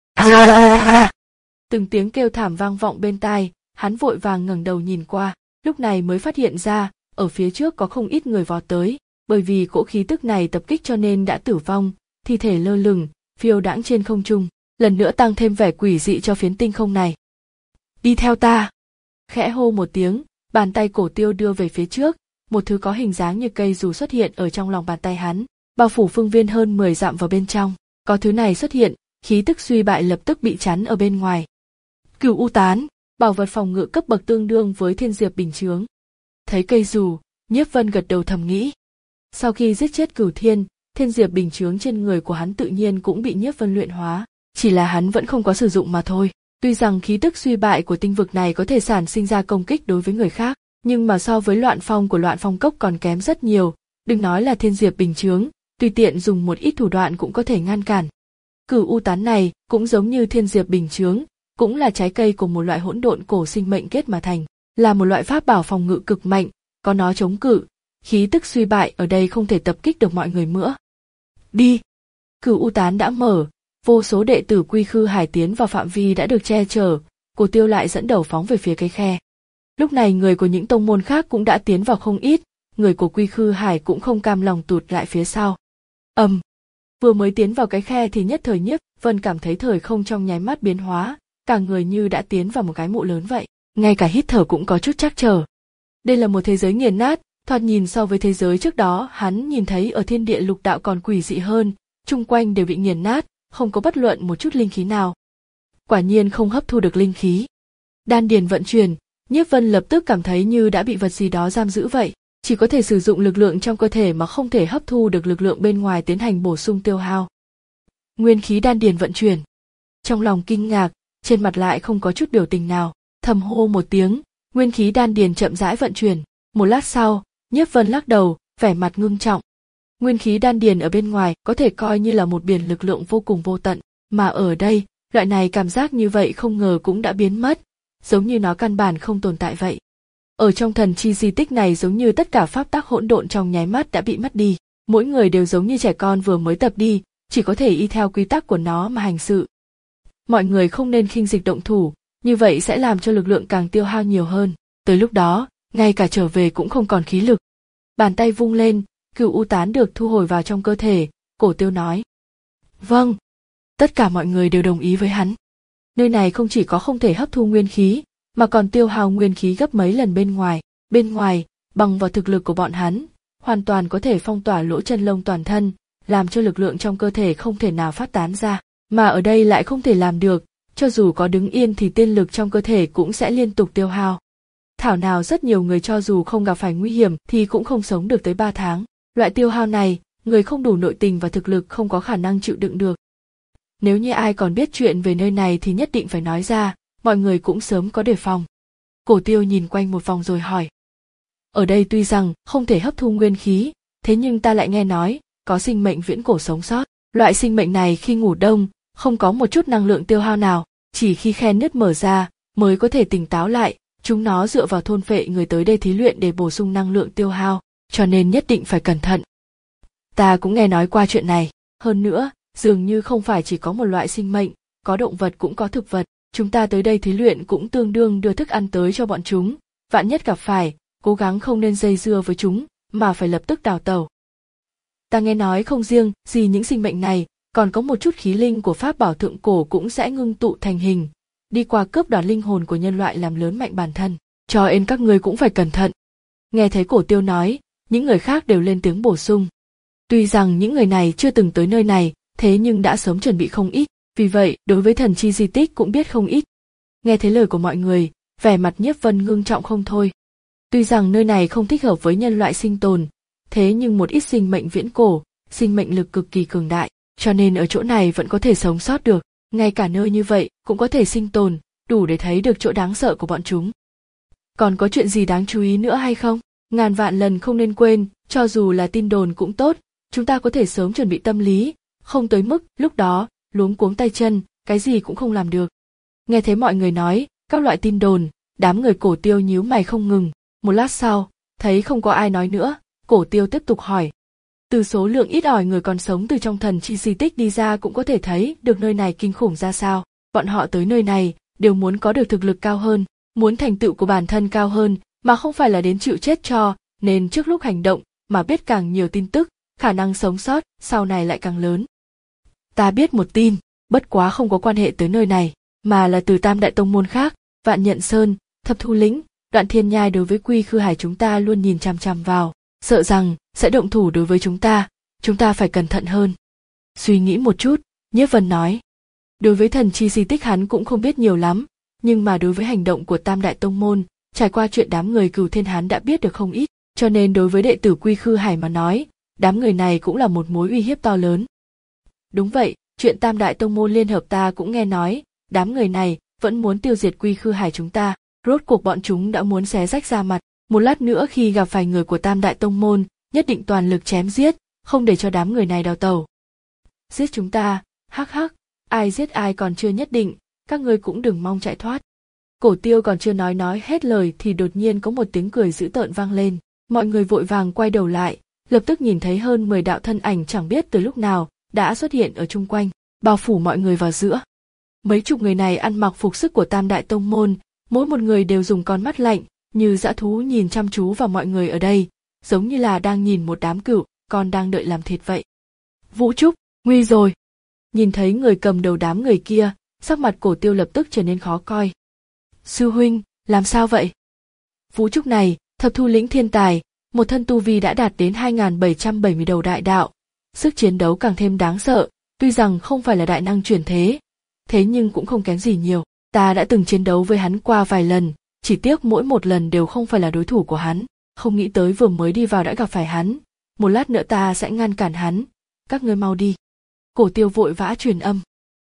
Từng tiếng kêu thảm vang vọng bên tai, hắn vội vàng ngẩng đầu nhìn qua, lúc này mới phát hiện ra, ở phía trước có không ít người vọt tới, bởi vì cỗ khí tức này tập kích cho nên đã tử vong, thi thể lơ lửng, phiêu đãng trên không trung, lần nữa tăng thêm vẻ quỷ dị cho phiến tinh không này. Đi theo ta. Khẽ hô một tiếng, bàn tay Cổ Tiêu đưa về phía trước, một thứ có hình dáng như cây dù xuất hiện ở trong lòng bàn tay hắn, bao phủ phương viên hơn mười dặm vào bên trong. Có thứ này xuất hiện, khí tức suy bại lập tức bị chắn ở bên ngoài. Cửu U Tán, bảo vật phòng ngự cấp bậc tương đương với Thiên Diệp Bình Chướng. Thấy cây dù, Nhiếp Vân gật đầu thầm nghĩ. Sau khi giết chết Cửu Thiên, Thiên Diệp Bình Chướng trên người của hắn tự nhiên cũng bị Nhiếp Vân luyện hóa, chỉ là hắn vẫn không có sử dụng mà thôi. Tuy rằng khí tức suy bại của tinh vực này có thể sản sinh ra công kích đối với người khác, nhưng mà so với Loạn Phong của Loạn Phong Cốc còn kém rất nhiều, đừng nói là Thiên Diệp Bình Chướng, tùy tiện dùng một ít thủ đoạn cũng có thể ngăn cản. Cửu U Tán này cũng giống như Thiên Diệp Bình Chướng, cũng là trái cây của một loại hỗn độn cổ sinh mệnh kết mà thành, là một loại pháp bảo phòng ngự cực mạnh, có nó chống cự, khí tức suy bại ở đây không thể tập kích được mọi người nữa. Đi! Cửu U Tán đã mở, vô số đệ tử Quy Khư Hải tiến vào phạm vi đã được che chở, Cổ Tiêu lại dẫn đầu phóng về phía cái khe. Lúc này người của những tông môn khác cũng đã tiến vào không ít, người của Quy Khư Hải cũng không cam lòng tụt lại phía sau. Ầm! Um, vừa mới tiến vào cái khe thì nhất thời Nhiếp Vân cảm thấy thời không trong nháy mắt biến hóa, cả người như đã tiến vào một cái mộ lớn vậy, ngay cả hít thở cũng có chút trắc trở. Đây là một thế giới nghiền nát, thoạt nhìn so với thế giới trước đó hắn nhìn thấy ở thiên địa lục đạo còn quỷ dị hơn, chung quanh đều bị nghiền nát, không có bất luận một chút linh khí nào. Quả nhiên không hấp thu được linh khí. Đan điền vận chuyển, Nhiếp Vân lập tức cảm thấy như đã bị vật gì đó giam giữ vậy, chỉ có thể sử dụng lực lượng trong cơ thể mà không thể hấp thu được lực lượng bên ngoài tiến hành bổ sung tiêu hao. Nguyên khí đan điền vận chuyển. Trong lòng kinh ngạc, trên mặt lại không có chút biểu tình nào, thầm hô một tiếng, nguyên khí đan điền chậm rãi vận chuyển. Một lát sau, Nhiếp Vân lắc đầu, vẻ mặt ngưng trọng. Nguyên khí đan điền ở bên ngoài có thể coi như là một biển lực lượng vô cùng vô tận, mà ở đây, loại này cảm giác như vậy không ngờ cũng đã biến mất, giống như nó căn bản không tồn tại vậy. Ở trong thần chi di tích này giống như tất cả pháp tắc hỗn độn trong nháy mắt đã bị mất đi, mỗi người đều giống như trẻ con vừa mới tập đi, chỉ có thể y theo quy tắc của nó mà hành sự. Mọi người không nên khinh dịch động thủ, như vậy sẽ làm cho lực lượng càng tiêu hao nhiều hơn, tới lúc đó, ngay cả trở về cũng không còn khí lực. Bàn tay vung lên, Cửu U Tán được thu hồi vào trong cơ thể, Cổ Tiêu nói. Vâng. Tất cả mọi người đều đồng ý với hắn. Nơi này không chỉ có không thể hấp thu nguyên khí, mà còn tiêu hao nguyên khí gấp mấy lần bên ngoài. Bên ngoài, bằng vào thực lực của bọn hắn, hoàn toàn có thể phong tỏa lỗ chân lông toàn thân, làm cho lực lượng trong cơ thể không thể nào phát tán ra. Mà ở đây lại không thể làm được, cho dù có đứng yên thì tiên lực trong cơ thể cũng sẽ liên tục tiêu hao. Thảo nào rất nhiều người cho dù không gặp phải nguy hiểm thì cũng không sống được tới ba tháng. Loại tiêu hao này, người không đủ nội tình và thực lực không có khả năng chịu đựng được. Nếu như ai còn biết chuyện về nơi này thì nhất định phải nói ra, mọi người cũng sớm có đề phòng. Cổ Tiêu nhìn quanh một vòng rồi hỏi. Ở đây tuy rằng không thể hấp thu nguyên khí, thế nhưng ta lại nghe nói, có sinh mệnh viễn cổ sống sót. Loại sinh mệnh này khi ngủ đông, không có một chút năng lượng tiêu hao nào, chỉ khi khe nứt mở ra, mới có thể tỉnh táo lại, chúng nó dựa vào thôn phệ người tới đây thí luyện để bổ sung năng lượng tiêu hao, cho nên nhất định phải cẩn thận. Ta cũng nghe nói qua chuyện này, hơn nữa, dường như không phải chỉ có một loại sinh mệnh, có động vật cũng có thực vật, chúng ta tới đây thí luyện cũng tương đương đưa thức ăn tới cho bọn chúng, vạn nhất gặp phải, cố gắng không nên dây dưa với chúng, mà phải lập tức đào tẩu. Ta nghe nói không riêng gì những sinh mệnh này, còn có một chút khí linh của pháp bảo thượng cổ cũng sẽ ngưng tụ thành hình, đi qua cướp đoạt linh hồn của nhân loại làm lớn mạnh bản thân, cho nên các ngươi cũng phải cẩn thận. Nghe thấy Cổ Tiêu nói, những người khác đều lên tiếng bổ sung. Tuy rằng những người này chưa từng tới nơi này, thế nhưng đã sớm chuẩn bị không ít, vì vậy đối với thần chi di tích cũng biết không ít. Nghe thấy lời của mọi người, vẻ mặt Nhiếp Vân ngưng trọng không thôi. Tuy rằng nơi này không thích hợp với nhân loại sinh tồn, thế nhưng một ít sinh mệnh viễn cổ, sinh mệnh lực cực kỳ cường đại, cho nên ở chỗ này vẫn có thể sống sót được, ngay cả nơi như vậy cũng có thể sinh tồn, đủ để thấy được chỗ đáng sợ của bọn chúng. Còn có chuyện gì đáng chú ý nữa hay không? Ngàn vạn lần không nên quên, cho dù là tin đồn cũng tốt, chúng ta có thể sớm chuẩn bị tâm lý, không tới mức lúc đó luống cuống tay chân, cái gì cũng không làm được. Nghe thấy mọi người nói các loại tin đồn, đám người Cổ Tiêu nhíu mày không ngừng. Một lát sau, thấy không có ai nói nữa, Cổ Tiêu tiếp tục hỏi. Từ số lượng ít ỏi người còn sống từ trong thần chi di tích đi ra cũng có thể thấy được nơi này kinh khủng ra sao. Bọn họ tới nơi này đều muốn có được thực lực cao hơn, muốn thành tựu của bản thân cao hơn, mà không phải là đến chịu chết cho, nên trước lúc hành động mà biết càng nhiều tin tức, khả năng sống sót sau này lại càng lớn. Ta biết một tin, bất quá không có quan hệ tới nơi này, mà là từ tam đại tông môn khác, Vạn Nhận Sơn, Thập Thu Lĩnh, Đoạn Thiên Nhai đối với Quy Khư Hải chúng ta luôn nhìn chằm chằm vào, sợ rằng sẽ động thủ đối với chúng ta, chúng ta phải cẩn thận hơn. Suy nghĩ một chút, Nhiếp Vân nói. Đối với thần chi di tích hắn cũng không biết nhiều lắm, nhưng mà đối với hành động của Tam Đại Tông Môn, trải qua chuyện đám người Cửu Thiên hắn đã biết được không ít, cho nên đối với đệ tử Quy Khư Hải mà nói, đám người này cũng là một mối uy hiếp to lớn. Đúng vậy, chuyện Tam Đại Tông Môn liên hợp ta cũng nghe nói, đám người này vẫn muốn tiêu diệt Quy Khư Hải chúng ta, rốt cuộc bọn chúng đã muốn xé rách ra mặt, một lát nữa khi gặp phải người của Tam Đại Tông Môn, nhất định toàn lực chém giết, không để cho đám người này đào tẩu. Giết chúng ta, hắc hắc, ai giết ai còn chưa nhất định, các ngươi cũng đừng mong chạy thoát. Cổ Tiêu còn chưa nói nói hết lời thì đột nhiên có một tiếng cười dữ tợn vang lên, mọi người vội vàng quay đầu lại, lập tức nhìn thấy hơn mười đạo thân ảnh chẳng biết từ lúc nào đã xuất hiện ở chung quanh, bao phủ mọi người vào giữa. Mấy chục người này ăn mặc phục sức của Tam Đại Tông Môn, mỗi một người đều dùng con mắt lạnh, như dã thú nhìn chăm chú vào mọi người ở đây, giống như là đang nhìn một đám cừu, còn đang đợi làm thịt vậy. Vũ Trúc, nguy rồi. Nhìn thấy người cầm đầu đám người kia, sắc mặt Cổ Tiêu lập tức trở nên khó coi. Sư huynh, làm sao vậy? Vũ Trúc này, Thập Thu Lĩnh thiên tài, một thân tu vi đã đạt đến hai nghìn bảy trăm bảy mươi đầu đại đạo, sức chiến đấu càng thêm đáng sợ, tuy rằng không phải là đại năng chuyển thế, thế nhưng cũng không kém gì nhiều. Ta đã từng chiến đấu với hắn qua vài lần, chỉ tiếc mỗi một lần đều không phải là đối thủ của hắn, không nghĩ tới vừa mới đi vào đã gặp phải hắn, một lát nữa ta sẽ ngăn cản hắn, các ngươi mau đi. Cổ Tiêu vội vã truyền âm.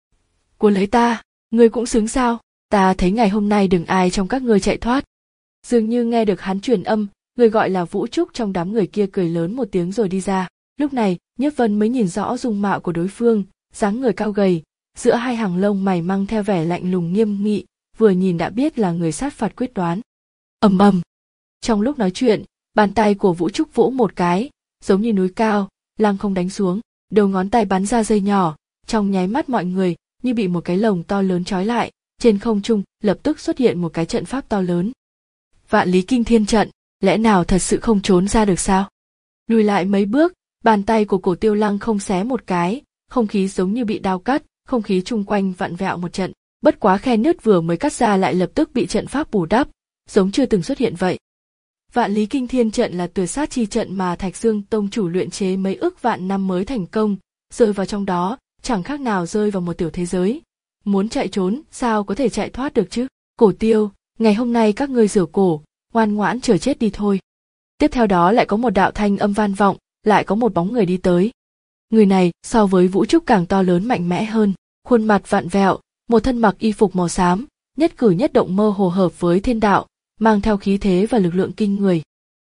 Cuốn lấy ta, ngươi cũng xứng sao, ta thấy ngày hôm nay đừng ai trong các ngươi chạy thoát. Dường như nghe được hắn truyền âm, người gọi là Vũ Trúc trong đám người kia cười lớn một tiếng rồi đi ra. Lúc này, Nhiếp Vân mới nhìn rõ dung mạo của đối phương, dáng người cao gầy, giữa hai hàng lông mày mang theo vẻ lạnh lùng nghiêm nghị, vừa nhìn đã biết là người sát phạt quyết đoán. Ầm ầm. Trong lúc nói chuyện, bàn tay của Vũ Trúc vỗ một cái, giống như núi cao, lăng không đánh xuống, đầu ngón tay bắn ra dây nhỏ, trong nháy mắt mọi người như bị một cái lồng to lớn trói lại, trên không trung lập tức xuất hiện một cái trận pháp to lớn. Vạn Lý Kinh Thiên trận, lẽ nào thật sự không trốn ra được sao? Lùi lại mấy bước, bàn tay của Cổ Tiêu lăng không xé một cái, không khí giống như bị đao cắt, không khí chung quanh vặn vẹo một trận, bất quá khe nứt vừa mới cắt ra lại lập tức bị trận pháp bù đắp, giống chưa từng xuất hiện vậy. Vạn Lý Kinh Thiên trận là tuyệt sát chi trận mà Thạch Dương tông chủ luyện chế mấy ức vạn năm mới thành công, rơi vào trong đó, chẳng khác nào rơi vào một tiểu thế giới. Muốn chạy trốn, sao có thể chạy thoát được chứ? Cổ Tiêu, ngày hôm nay các ngươi rửa cổ, ngoan ngoãn chờ chết đi thôi. Tiếp theo đó lại có một đạo thanh âm vang vọng, lại có một bóng người đi tới. Người này so với Vũ Trúc càng to lớn mạnh mẽ hơn, khuôn mặt vặn vẹo, một thân mặc y phục màu xám, nhất cử nhất động mơ hồ hợp với thiên đạo, mang theo khí thế và lực lượng kinh người.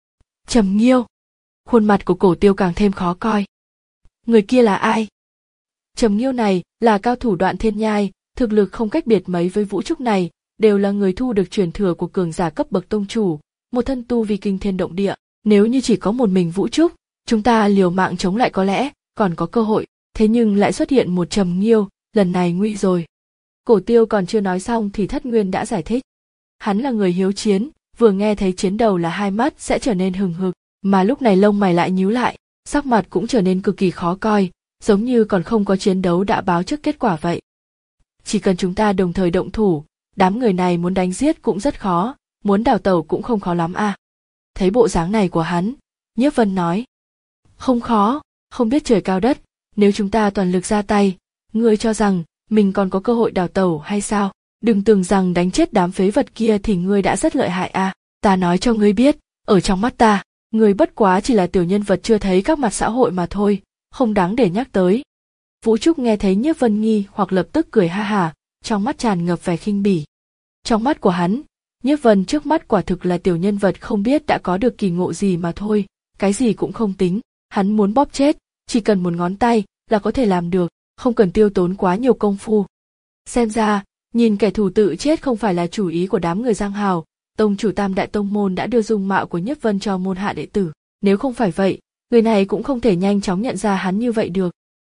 Trầm Nghiêu. Khuôn mặt của Cổ Tiêu càng thêm khó coi. Người kia là ai? Trầm Nghiêu này là cao thủ Đoạn Thiên Nhai, thực lực không cách biệt mấy với Vũ Trúc này, đều là người thu được truyền thừa của cường giả cấp bậc tông chủ, một thân tu vi kinh thiên động địa. Nếu như chỉ có một mình Vũ Trúc, chúng ta liều mạng chống lại có lẽ còn có cơ hội, thế nhưng lại xuất hiện một Trầm Nghiêu, lần này nguy rồi. Cổ Tiêu còn chưa nói xong thì Thất Nguyên đã giải thích. Hắn là người hiếu chiến, vừa nghe thấy chiến đầu là hai mắt sẽ trở nên hừng hực, mà lúc này lông mày lại nhíu lại, sắc mặt cũng trở nên cực kỳ khó coi, giống như còn không có chiến đấu đã báo trước kết quả vậy. Chỉ cần chúng ta đồng thời động thủ, đám người này muốn đánh giết cũng rất khó, muốn đào tẩu cũng không khó lắm à. Thấy bộ dáng này của hắn, Nhiếp Vân nói. Không khó, không biết trời cao đất, nếu chúng ta toàn lực ra tay, ngươi cho rằng mình còn có cơ hội đào tẩu hay sao? Đừng tưởng rằng đánh chết đám phế vật kia thì ngươi đã rất lợi hại à, ta nói cho ngươi biết, ở trong mắt ta, ngươi bất quá chỉ là tiểu nhân vật chưa thấy các mặt xã hội mà thôi, không đáng để nhắc tới. Vũ Trúc nghe thấy Nhiếp Vân nghi hoặc lập tức cười ha hả, trong mắt tràn ngập vẻ khinh bỉ. Trong mắt của hắn, Nhiếp Vân trước mắt quả thực là tiểu nhân vật không biết đã có được kỳ ngộ gì mà thôi, cái gì cũng không tính, hắn muốn bóp chết, chỉ cần một ngón tay là có thể làm được, không cần tiêu tốn quá nhiều công phu. Xem ra, nhìn kẻ thù tự chết không phải là chủ ý của đám người Giang Hào, tông chủ Tam Đại Tông Môn đã đưa dung mạo của Nhiếp Vân cho môn hạ đệ tử, nếu không phải vậy, người này cũng không thể nhanh chóng nhận ra hắn như vậy được.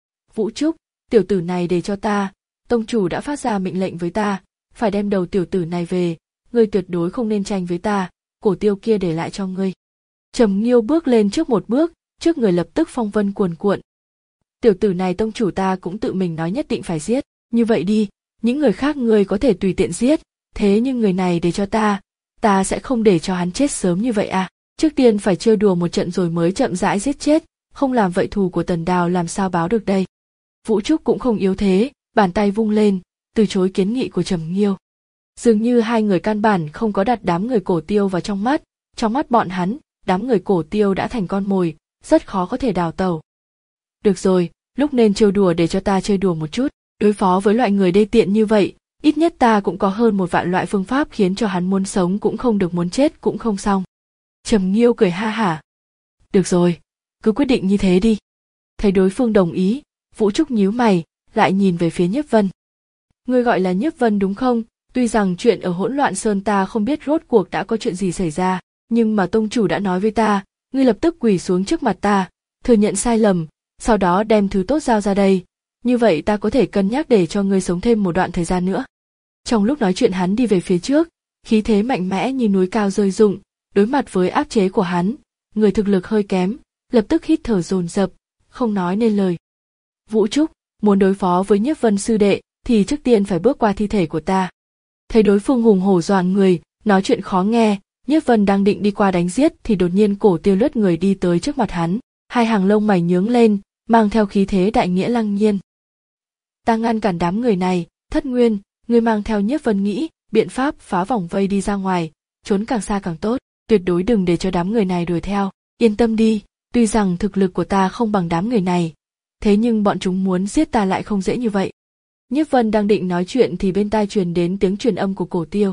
Vũ Trúc, tiểu tử này để cho ta, tông chủ đã phát ra mệnh lệnh với ta, phải đem đầu tiểu tử này về, ngươi tuyệt đối không nên tranh với ta, Cổ Tiêu kia để lại cho ngươi. Trầm Nghiêu bước lên trước một bước, trước người lập tức phong vân cuồn cuộn. Tiểu tử này tông chủ ta cũng tự mình nói nhất định phải giết, như vậy đi, những người khác ngươi có thể tùy tiện giết, thế nhưng người này để cho ta, ta sẽ không để cho hắn chết sớm như vậy à. Trước tiên phải chơi đùa một trận rồi mới chậm rãi giết chết, không làm vậy thù của Tần Đào làm sao báo được đây. Vũ Trúc cũng không yếu thế, bàn tay vung lên, từ chối kiến nghị của Trầm Nghiêu. Dường như hai người căn bản không có đặt đám người Cổ Tiêu vào trong mắt, trong mắt bọn hắn, đám người Cổ Tiêu đã thành con mồi, rất khó có thể đào tẩu. Được rồi, lúc nên trêu đùa để cho ta chơi đùa một chút, đối phó với loại người đê tiện như vậy, ít nhất ta cũng có hơn một vạn loại phương pháp khiến cho hắn muốn sống cũng không được muốn chết cũng không xong. Trầm Nghiêu cười ha hả. Được rồi, cứ quyết định như thế đi. Thấy đối phương đồng ý, Vũ Trúc nhíu mày, lại nhìn về phía Nhiếp Vân. Ngươi gọi là Nhiếp Vân đúng không? Tuy rằng chuyện ở Hỗn Loạn Sơn ta không biết rốt cuộc đã có chuyện gì xảy ra, nhưng mà tông chủ đã nói với ta, ngươi lập tức quỳ xuống trước mặt ta, thừa nhận sai lầm, sau đó đem thứ tốt giao ra đây, như vậy ta có thể cân nhắc để cho ngươi sống thêm một đoạn thời gian nữa. Trong lúc nói chuyện hắn đi về phía trước, khí thế mạnh mẽ như núi cao rơi rụng, đối mặt với áp chế của hắn, người thực lực hơi kém, lập tức hít thở dồn dập, không nói nên lời. Vũ Trúc, muốn đối phó với Nhiếp Vân sư đệ, thì trước tiên phải bước qua thi thể của ta. Thấy đối phương hùng hổ doàn người, nói chuyện khó nghe, Nhiếp Vân đang định đi qua đánh giết thì đột nhiên Cổ Tiêu lướt người đi tới trước mặt hắn, hai hàng lông mày nhướng lên, mang theo khí thế đại nghĩa lăng nhiên. Ta ngăn cản đám người này, Thất Nguyên, ngươi mang theo Nhiếp Vân nghĩ, biện pháp phá vòng vây đi ra ngoài, trốn càng xa càng tốt, tuyệt đối đừng để cho đám người này đuổi theo, yên tâm đi, tuy rằng thực lực của ta không bằng đám người này, thế nhưng bọn chúng muốn giết ta lại không dễ như vậy. Nhiếp Vân đang định nói chuyện thì bên tai truyền đến tiếng truyền âm của Cổ Tiêu.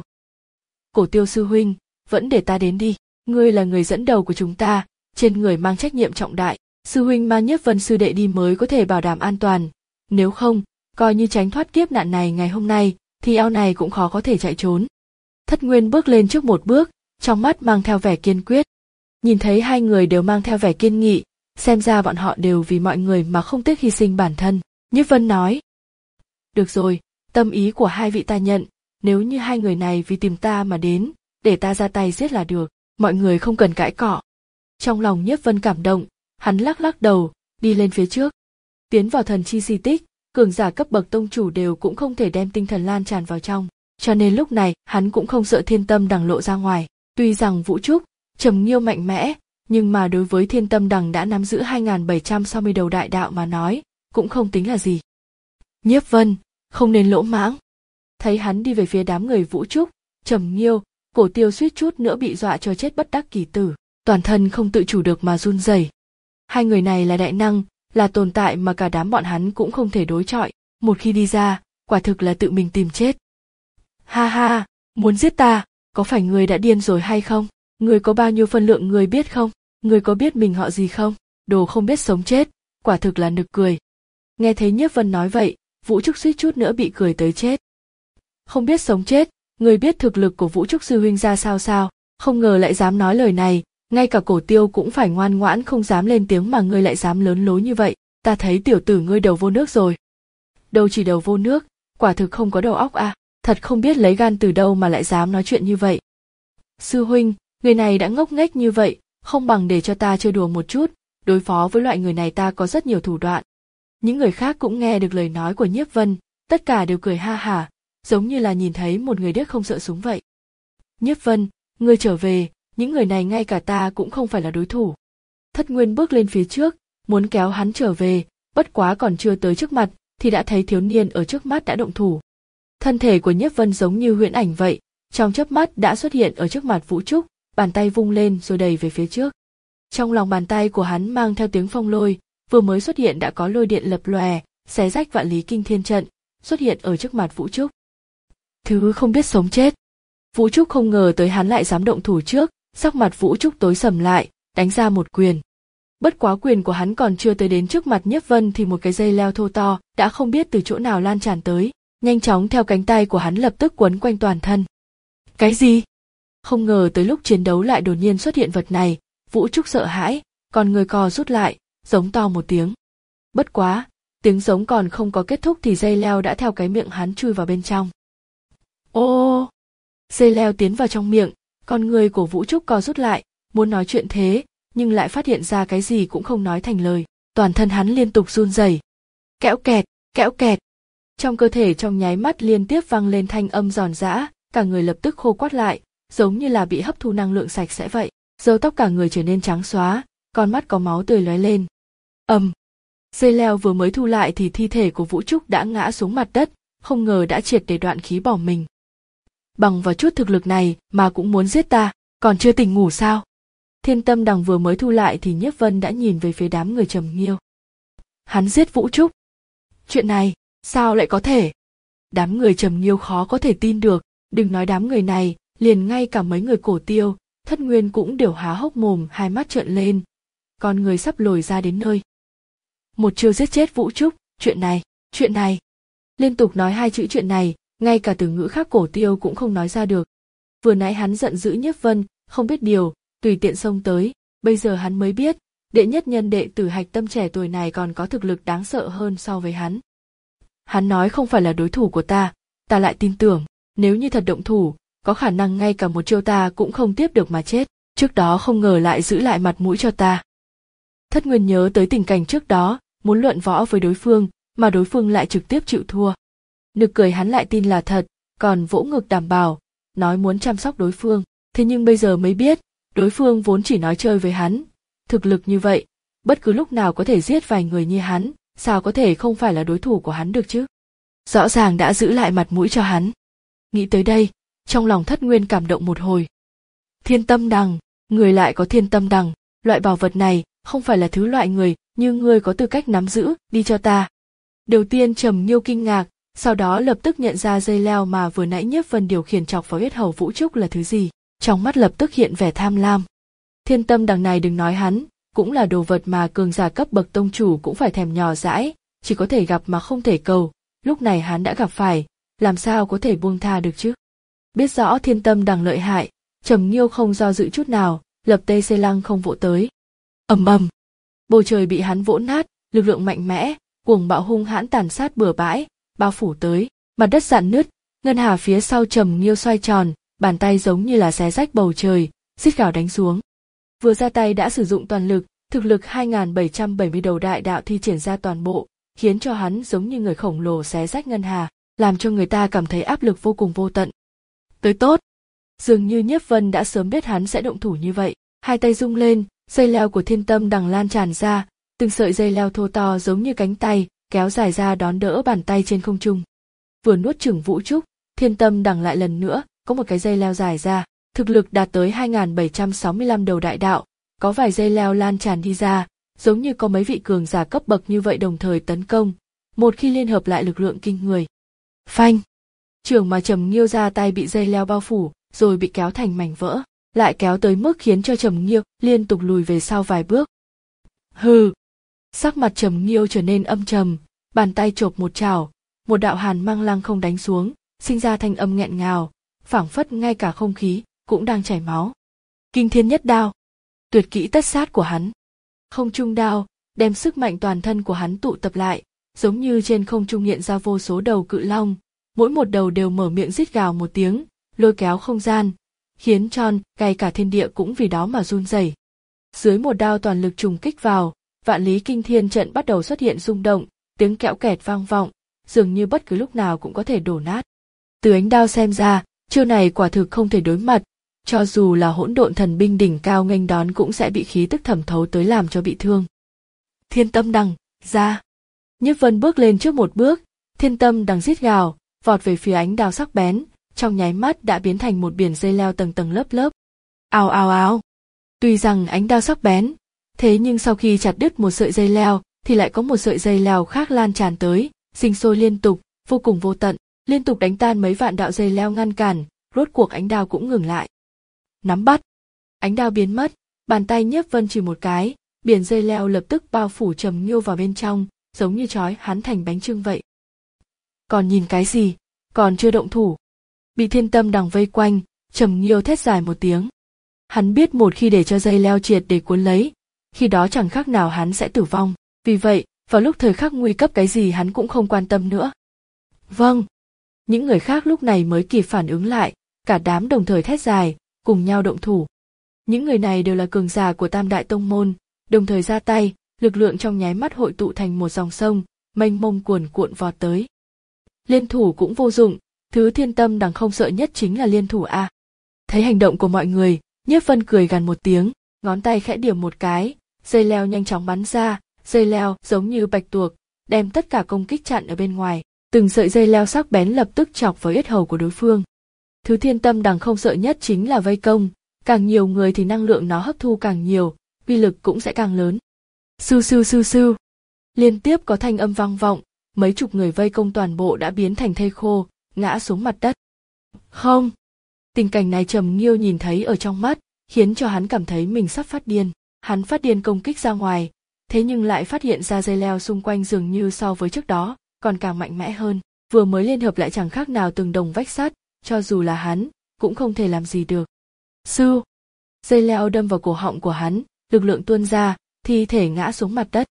Cổ Tiêu sư huynh, vẫn để ta đến đi, ngươi là người dẫn đầu của chúng ta, trên người mang trách nhiệm trọng đại, sư huynh mang Nhiếp Vân sư đệ đi mới có thể bảo đảm an toàn, nếu không, coi như tránh thoát kiếp nạn này ngày hôm nay, thì eo này cũng khó có thể chạy trốn. Thất Nguyên bước lên trước một bước, trong mắt mang theo vẻ kiên quyết. Nhìn thấy hai người đều mang theo vẻ kiên nghị, xem ra bọn họ đều vì mọi người mà không tiếc hy sinh bản thân. Nhiếp Vân nói. Được rồi, tâm ý của hai vị ta nhận, nếu như hai người này vì tìm ta mà đến, để ta ra tay giết là được, mọi người không cần cãi cọ. Trong lòng Nhiếp Vân cảm động, hắn lắc lắc đầu, đi lên phía trước. Tiến vào thần chi di tích, cường giả cấp bậc tông chủ đều cũng không thể đem tinh thần lan tràn vào trong, cho nên lúc này hắn cũng không sợ thiên tâm đằng lộ ra ngoài. Tuy rằng Vũ Trúc, Trầm Nghiêu mạnh mẽ, nhưng mà đối với thiên tâm đằng đã nắm giữ hai nghìn bảy trăm sáu mươi đầu đại đạo mà nói, cũng không tính là gì. Nhiếp Vân, không nên lỗ mãng. Thấy hắn đi về phía đám người Vũ Trúc, Trầm Nghiêu, Cổ Tiêu suýt chút nữa bị dọa cho chết bất đắc kỳ tử, toàn thân không tự chủ được mà run rẩy. Hai người này là đại năng, là tồn tại mà cả đám bọn hắn cũng không thể đối chọi, một khi đi ra, quả thực là tự mình tìm chết. Ha ha, muốn giết ta, có phải người đã điên rồi hay không? Người có bao nhiêu phân lượng người biết không? Người có biết mình họ gì không? Đồ không biết sống chết, quả thực là nực cười. Nghe thấy Nhiếp Vân nói vậy, Vũ Trúc suýt chút nữa bị cười tới chết. Không biết sống chết, người biết thực lực của Vũ Trúc sư huynh ra sao sao? Không ngờ lại dám nói lời này, ngay cả Cổ Tiêu cũng phải ngoan ngoãn không dám lên tiếng mà ngươi lại dám lớn lối như vậy. Ta thấy tiểu tử ngươi đầu vô nước rồi. Đâu chỉ đầu vô nước, quả thực không có đầu óc à, thật không biết lấy gan từ đâu mà lại dám nói chuyện như vậy. Sư huynh, người này đã ngốc nghếch như vậy, không bằng để cho ta chơi đùa một chút, đối phó với loại người này ta có rất nhiều thủ đoạn. Những người khác cũng nghe được lời nói của Nhiếp Vân, tất cả đều cười ha hả, giống như là nhìn thấy một người điếc không sợ súng vậy. Nhiếp Vân, ngươi trở về, những người này ngay cả ta cũng không phải là đối thủ. Thất Nguyên bước lên phía trước, muốn kéo hắn trở về, bất quá còn chưa tới trước mặt, thì đã thấy thiếu niên ở trước mắt đã động thủ. Thân thể của Nhiếp Vân giống như huyễn ảnh vậy, trong chớp mắt đã xuất hiện ở trước mặt Vũ Trúc, bàn tay vung lên rồi đẩy về phía trước. Trong lòng bàn tay của hắn mang theo tiếng phong lôi, vừa mới xuất hiện đã có lôi điện lập lòe, xé rách vạn lý kinh thiên trận, xuất hiện ở trước mặt Vũ Trúc. Thứ không biết sống chết. Vũ Trúc không ngờ tới hắn lại dám động thủ trước, sắc mặt Vũ Trúc tối sầm lại, đánh ra một quyền. Bất quá quyền của hắn còn chưa tới đến trước mặt Nhiếp Vân thì một cái dây leo thô to đã không biết từ chỗ nào lan tràn tới, nhanh chóng theo cánh tay của hắn lập tức quấn quanh toàn thân. Cái gì? Không ngờ tới lúc chiến đấu lại đột nhiên xuất hiện vật này, Vũ Trúc sợ hãi, còn người co rút lại, giống to một tiếng. Bất quá, tiếng giống còn không có kết thúc thì dây leo đã theo cái miệng hắn chui vào bên trong. Ô! Dây leo tiến vào trong miệng, con người của Vũ Trúc co rút lại, muốn nói chuyện thế, nhưng lại phát hiện ra cái gì cũng không nói thành lời, toàn thân hắn liên tục run rẩy. Kẽo kẹt, kẽo kẹt. Trong cơ thể trong nháy mắt liên tiếp vang lên thanh âm giòn giã, cả người lập tức khô quắt lại, giống như là bị hấp thu năng lượng sạch sẽ vậy. Râu tóc cả người trở nên trắng xóa, con mắt có máu tươi lóe lên. Ầm, dây leo vừa mới thu lại thì thi thể của Vũ Trúc đã ngã xuống mặt đất, không ngờ đã triệt để đoạn khí bỏ mình. Bằng vào chút thực lực này mà cũng muốn giết ta, còn chưa tỉnh ngủ sao? Thiên Tâm Đằng vừa mới thu lại thì Nhiếp Vân đã nhìn về phía đám người Trầm Nghiêu. Hắn giết Vũ Trúc. Chuyện này, sao lại có thể? Đám người Trầm Nghiêu khó có thể tin được, đừng nói đám người này, liền ngay cả mấy người Cổ Tiêu, Thất Nguyên cũng đều há hốc mồm, hai mắt trợn lên, con người sắp lồi ra đến nơi. Một chiêu giết chết Vũ Trúc, chuyện này, chuyện này. Liên tục nói hai chữ chuyện này, ngay cả từ ngữ khác Cổ Tiêu cũng không nói ra được. Vừa nãy hắn giận dữ Nhiếp Vân, không biết điều, tùy tiện xông tới, bây giờ hắn mới biết, đệ nhất nhân đệ tử Hạch Tâm trẻ tuổi này còn có thực lực đáng sợ hơn so với hắn. Hắn nói không phải là đối thủ của ta, ta lại tin tưởng, nếu như thật động thủ, có khả năng ngay cả một chiêu ta cũng không tiếp được mà chết, trước đó không ngờ lại giữ lại mặt mũi cho ta. Thất Nguyên nhớ tới tình cảnh trước đó, muốn luận võ với đối phương, mà đối phương lại trực tiếp chịu thua. Nực cười hắn lại tin là thật, còn vỗ ngực đảm bảo, nói muốn chăm sóc đối phương, thế nhưng bây giờ mới biết, đối phương vốn chỉ nói chơi với hắn. Thực lực như vậy, bất cứ lúc nào có thể giết vài người như hắn, sao có thể không phải là đối thủ của hắn được chứ? Rõ ràng đã giữ lại mặt mũi cho hắn. Nghĩ tới đây, trong lòng Thất Nguyên cảm động một hồi. Thiên Tâm Đằng, người lại có Thiên Tâm Đằng, loại bảo vật này không phải là thứ loại người như ngươi có tư cách nắm giữ, đi cho ta. Đầu tiên Trầm Nghiêu kinh ngạc, sau đó lập tức nhận ra dây leo mà vừa nãy Nhiếp Vân điều khiển chọc vào huyết hầu Vũ Trúc là thứ gì, trong mắt lập tức hiện vẻ tham lam. Thiên Tâm Đằng này đừng nói hắn, cũng là đồ vật mà cường giả cấp bậc tông chủ cũng phải thèm nhỏ dãi, chỉ có thể gặp mà không thể cầu, lúc này hắn đã gặp phải, làm sao có thể buông tha được chứ? Biết rõ Thiên Tâm Đằng lợi hại, Trầm Nghiêu không do dự chút nào, lập tê xê lăng không vỗ tới. Ầm ầm, bầu trời bị hắn vỗ nát, lực lượng mạnh mẽ, cuồng bạo hung hãn tàn sát bừa bãi, bao phủ tới, mặt đất rạn nứt, ngân hà phía sau Trầm Nghiêu xoay tròn, bàn tay giống như là xé rách bầu trời, rít gào đánh xuống. Vừa ra tay đã sử dụng toàn lực, thực lực hai nghìn bảy trăm bảy mươi đầu đại đạo thi triển ra toàn bộ, khiến cho hắn giống như người khổng lồ xé rách ngân hà, làm cho người ta cảm thấy áp lực vô cùng vô tận. Tới tốt! Dường như Nhiếp Vân đã sớm biết hắn sẽ động thủ như vậy, hai tay rung lên, dây leo của Thiên Tâm Đằng lan tràn ra, từng sợi dây leo thô to giống như cánh tay, kéo dài ra đón đỡ bàn tay trên không trung. Vừa nuốt chửng Vũ Trúc, Thiên Tâm Đằng lại lần nữa, có một cái dây leo dài ra, thực lực đạt tới hai nghìn bảy trăm sáu mươi lăm đầu đại đạo, có vài dây leo lan tràn đi ra, giống như có mấy vị cường giả cấp bậc như vậy đồng thời tấn công, một khi liên hợp lại lực lượng kinh người. Phanh! Trường mà Trầm Nghiêu ra tay bị dây leo bao phủ, rồi bị kéo thành mảnh vỡ, lại kéo tới mức khiến cho Trầm Nghiêu liên tục lùi về sau vài bước. Hừ! Sắc mặt Trầm Nghiêu trở nên âm trầm, bàn tay chộp một chảo, một đạo hàn mang lăng không đánh xuống, sinh ra thanh âm nghẹn ngào, phảng phất ngay cả không khí cũng đang chảy máu. Kinh Thiên Nhất Đao, tuyệt kỹ tất sát của hắn. Không trung đao, đem sức mạnh toàn thân của hắn tụ tập lại, giống như trên không trung hiện ra vô số đầu cự long, mỗi một đầu đều mở miệng rít gào một tiếng, lôi kéo không gian, khiến tròn, ngay cả thiên địa cũng vì đó mà run rẩy. Dưới một đao toàn lực trùng kích vào, vạn lý kinh thiên trận bắt đầu xuất hiện rung động, tiếng kẽo kẹt vang vọng, dường như bất cứ lúc nào cũng có thể đổ nát. Từ ánh đao xem ra, chiêu này quả thực không thể đối mặt, cho dù là hỗn độn thần binh đỉnh cao nghênh đón cũng sẽ bị khí tức thẩm thấu tới làm cho bị thương. Thiên Tâm Đằng, ra! Nhiếp Vân bước lên trước một bước, Thiên Tâm Đằng rít gào, vọt về phía ánh đao sắc bén, trong nháy mắt đã biến thành một biển dây leo tầng tầng lớp lớp. Ào ào ào! Tuy rằng ánh đao sắc bén, thế nhưng sau khi chặt đứt một sợi dây leo, thì lại có một sợi dây leo khác lan tràn tới, sinh sôi liên tục, vô cùng vô tận, liên tục đánh tan mấy vạn đạo dây leo ngăn cản, rốt cuộc ánh đao cũng ngừng lại. Nắm bắt! Ánh đao biến mất, bàn tay Nhiếp Vân chỉ một cái, biển dây leo lập tức bao phủ Trầm Nghiêu vào bên trong, giống như trói hắn thành bánh chưng vậy. Còn nhìn cái gì, còn chưa động thủ. Bị Thiên Tâm Đằng vây quanh, Trầm Nghiêu thét dài một tiếng. Hắn biết một khi để cho dây leo triệt để cuốn lấy, khi đó chẳng khác nào hắn sẽ tử vong, vì vậy, vào lúc thời khắc nguy cấp cái gì hắn cũng không quan tâm nữa. Vâng! Những người khác lúc này mới kịp phản ứng lại, cả đám đồng thời thét dài, cùng nhau động thủ. Những người này đều là cường giả của Tam Đại Tông Môn, đồng thời ra tay, lực lượng trong nháy mắt hội tụ thành một dòng sông, mênh mông cuồn cuộn vọt tới. Liên thủ cũng vô dụng, thứ Thiên Tâm Đằng không sợ nhất chính là liên thủ a. Thấy hành động của mọi người, Nhiếp Vân cười gằn một tiếng, ngón tay khẽ điểm một cái, dây leo nhanh chóng bắn ra, dây leo giống như bạch tuộc, đem tất cả công kích chặn ở bên ngoài, từng sợi dây leo sắc bén lập tức chọc vào yết hầu của đối phương. Thứ Thiên Tâm Đằng không sợ nhất chính là vây công, càng nhiều người thì năng lượng nó hấp thu càng nhiều, uy lực cũng sẽ càng lớn. Sưu sưu sưu sưu, liên tiếp có thanh âm vang vọng, mấy chục người vây công toàn bộ đã biến thành thây khô, ngã xuống mặt đất. Không, tình cảnh này Trầm Nghiêu nhìn thấy ở trong mắt, khiến cho hắn cảm thấy mình sắp phát điên. Hắn phát điên công kích ra ngoài, thế nhưng lại phát hiện ra dây leo xung quanh dường như so với trước đó còn càng mạnh mẽ hơn. Vừa mới liên hợp lại chẳng khác nào từng đồng vách sắt, cho dù là hắn cũng không thể làm gì được. Sư, dây leo đâm vào cổ họng của hắn, lực lượng tuôn ra, thi thể ngã xuống mặt đất.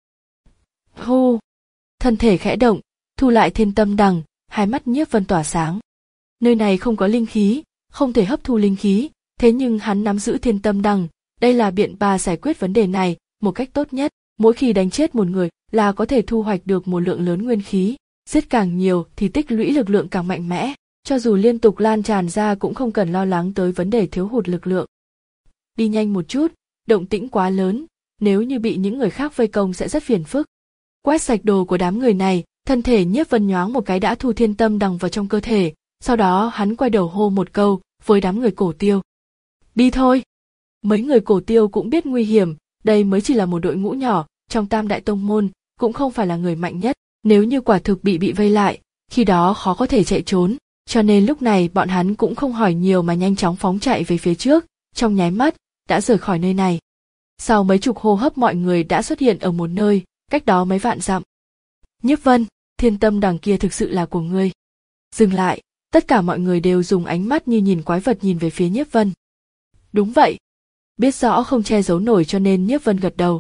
Hô, thân thể khẽ động, thu lại Thiên Tâm Đằng, hai mắt Nhiếp Vân tỏa sáng. Nơi này không có linh khí, không thể hấp thu linh khí, thế nhưng hắn nắm giữ Thiên Tâm Đằng, đây là biện pháp giải quyết vấn đề này một cách tốt nhất. Mỗi khi đánh chết một người là có thể thu hoạch được một lượng lớn nguyên khí, giết càng nhiều thì tích lũy lực lượng càng mạnh mẽ, cho dù liên tục lan tràn ra cũng không cần lo lắng tới vấn đề thiếu hụt lực lượng. Đi nhanh một chút, động tĩnh quá lớn, nếu như bị những người khác vây công sẽ rất phiền phức. Quét sạch đồ của đám người này, thân thể Nhiếp Vân nhoáng một cái đã thu Thiên Tâm Đằng vào trong cơ thể, sau đó hắn quay đầu hô một câu với đám người Cổ Tiêu. Đi thôi! Mấy người Cổ Tiêu cũng biết nguy hiểm, đây mới chỉ là một đội ngũ nhỏ, trong Tam Đại Tông Môn, cũng không phải là người mạnh nhất, nếu như quả thực bị bị vây lại, khi đó khó có thể chạy trốn, cho nên lúc này bọn hắn cũng không hỏi nhiều mà nhanh chóng phóng chạy về phía trước, trong nháy mắt, đã rời khỏi nơi này. Sau mấy chục hô hấp mọi người đã xuất hiện ở một nơi, cách đó mấy vạn dặm. Nhiếp Vân, Thiên Tâm Đằng kia thực sự là của ngươi. Dừng lại, tất cả mọi người đều dùng ánh mắt như nhìn quái vật nhìn về phía Nhiếp Vân. Đúng vậy. Biết rõ không che giấu nổi cho nên Nhiếp Vân gật đầu.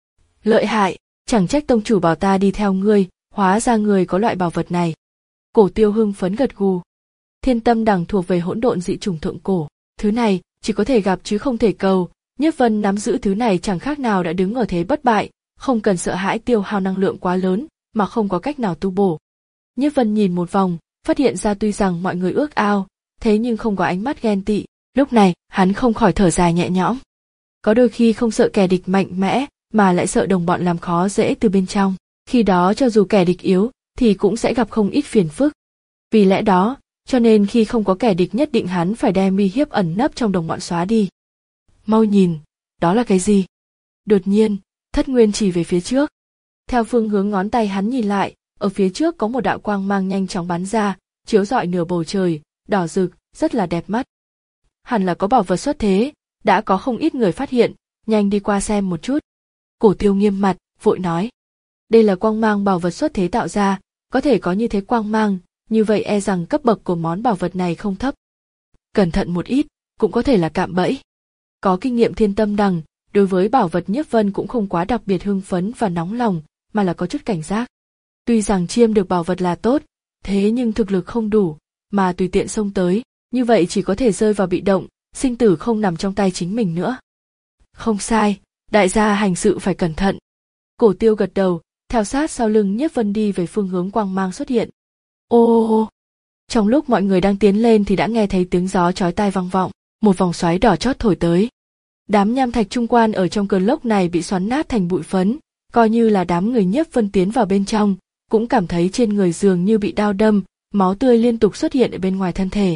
Lợi hại, chẳng trách tông chủ bảo ta đi theo ngươi, hóa ra ngươi có loại bảo vật này. Cổ Tiêu hưng phấn gật gù. Thiên Tâm Đằng thuộc về hỗn độn dị chủng thượng cổ, thứ này chỉ có thể gặp chứ không thể cầu, Nhiếp Vân nắm giữ thứ này chẳng khác nào đã đứng ở thế bất bại, không cần sợ hãi tiêu hao năng lượng quá lớn, mà không có cách nào tu bổ. Nhiếp Vân nhìn một vòng, phát hiện ra tuy rằng mọi người ước ao, thế nhưng không có ánh mắt ghen tị, lúc này hắn không khỏi thở dài nhẹ nhõm. Có đôi khi không sợ kẻ địch mạnh mẽ, mà lại sợ đồng bọn làm khó dễ từ bên trong, khi đó cho dù kẻ địch yếu, thì cũng sẽ gặp không ít phiền phức. Vì lẽ đó, cho nên khi không có kẻ địch nhất định hắn phải đem uy hiếp ẩn nấp trong đồng bọn xóa đi. Mau nhìn, đó là cái gì? Đột nhiên, Thất Nguyên chỉ về phía trước. Theo phương hướng ngón tay hắn nhìn lại, ở phía trước có một đạo quang mang nhanh chóng bắn ra, chiếu rọi nửa bầu trời, đỏ rực, rất là đẹp mắt. Hẳn là có bảo vật xuất thế, đã có không ít người phát hiện, nhanh đi qua xem một chút. Cổ Tiêu nghiêm mặt, vội nói. Đây là quang mang bảo vật xuất thế tạo ra, có thể có như thế quang mang, như vậy e rằng cấp bậc của món bảo vật này không thấp. Cẩn thận một ít, cũng có thể là cạm bẫy. Có kinh nghiệm Thiên Tâm Đằng, đối với bảo vật Nhiếp Vân cũng không quá đặc biệt hưng phấn và nóng lòng, mà là có chút cảnh giác. Tuy rằng chiêm được bảo vật là tốt, thế nhưng thực lực không đủ, mà tùy tiện xông tới, như vậy chỉ có thể rơi vào bị động, sinh tử không nằm trong tay chính mình nữa. Không sai, đại gia hành sự phải cẩn thận. Cổ Tiêu gật đầu, theo sát sau lưng Nhiếp Vân đi về phương hướng quang mang xuất hiện. Ô ô ô. Trong lúc mọi người đang tiến lên thì đã nghe thấy tiếng gió chói tai vang vọng, một vòng xoáy đỏ chót thổi tới. Đám nham thạch trung quan ở trong cơn lốc này bị xoắn nát thành bụi phấn, coi như là đám người Nhiếp Vân tiến vào bên trong, cũng cảm thấy trên người dường như bị đao đâm, máu tươi liên tục xuất hiện ở bên ngoài thân thể.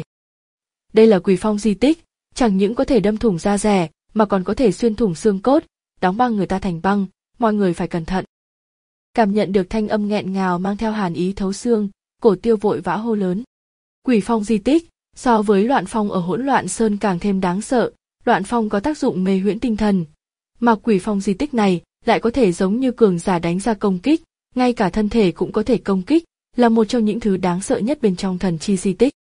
Đây là Quỷ Phong di tích, chẳng những có thể đâm thủng da dẻ, mà còn có thể xuyên thủng xương cốt, đóng băng người ta thành băng, mọi người phải cẩn thận. Cảm nhận được thanh âm nghẹn ngào mang theo hàn ý thấu xương, Cổ Tiêu vội vã hô lớn. Quỷ Phong di tích, so với Loạn Phong ở Hỗn Loạn Sơn càng thêm đáng sợ, Loạn Phong có tác dụng mê huyễn tinh thần, mà Quỷ Phong di tích này lại có thể giống như cường giả đánh ra công kích, ngay cả thân thể cũng có thể công kích, là một trong những thứ đáng sợ nhất bên trong thần chi di tích.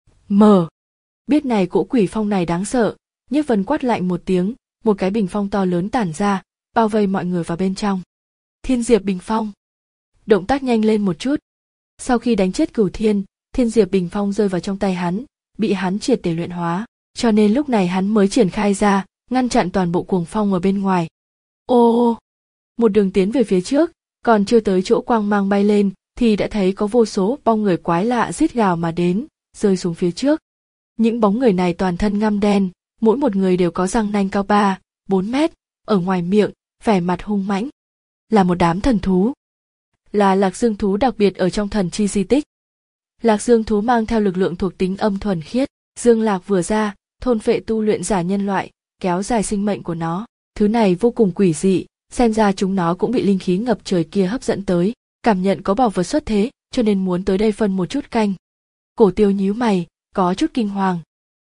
Mở. Biết này cỗ Quỷ Phong này đáng sợ, Nhiếp Vân quát lạnh một tiếng, một cái bình phong to lớn tản ra, bao vây mọi người vào bên trong. Thiên Diệp Bình Phong. Động tác nhanh lên một chút. Sau khi đánh chết Cửu Thiên, Thiên Diệp Bình Phong rơi vào trong tay hắn, bị hắn triệt để luyện hóa, cho nên lúc này hắn mới triển khai ra, ngăn chặn toàn bộ cuồng phong ở bên ngoài. Ô ô, một đường tiến về phía trước, còn chưa tới chỗ quang mang bay lên, thì đã thấy có vô số bong người quái lạ rít gào mà đến, rơi xuống phía trước. Những bóng người này toàn thân ngăm đen, mỗi một người đều có răng nanh cao ba, bốn mét, ở ngoài miệng, vẻ mặt hung mãnh. Là một đám thần thú. Là lạc dương thú đặc biệt ở trong thần chi di tích. Lạc dương thú mang theo lực lượng thuộc tính âm thuần khiết, dương lạc vừa ra, thôn phệ tu luyện giả nhân loại, kéo dài sinh mệnh của nó. Thứ này vô cùng quỷ dị, xem ra chúng nó cũng bị linh khí ngập trời kia hấp dẫn tới, cảm nhận có bảo vật xuất thế, cho nên muốn tới đây phân một chút canh. Cổ Tiêu nhíu mày, có chút kinh hoàng.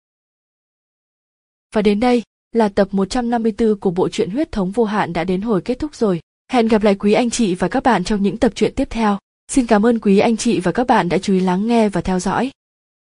Và đến đây, là tập một trăm năm mươi tư của bộ truyện Huyết thống vô hạn đã đến hồi kết thúc rồi. Hẹn gặp lại quý anh chị và các bạn trong những tập truyện tiếp theo. Xin cảm ơn quý anh chị và các bạn đã chú ý lắng nghe và theo dõi.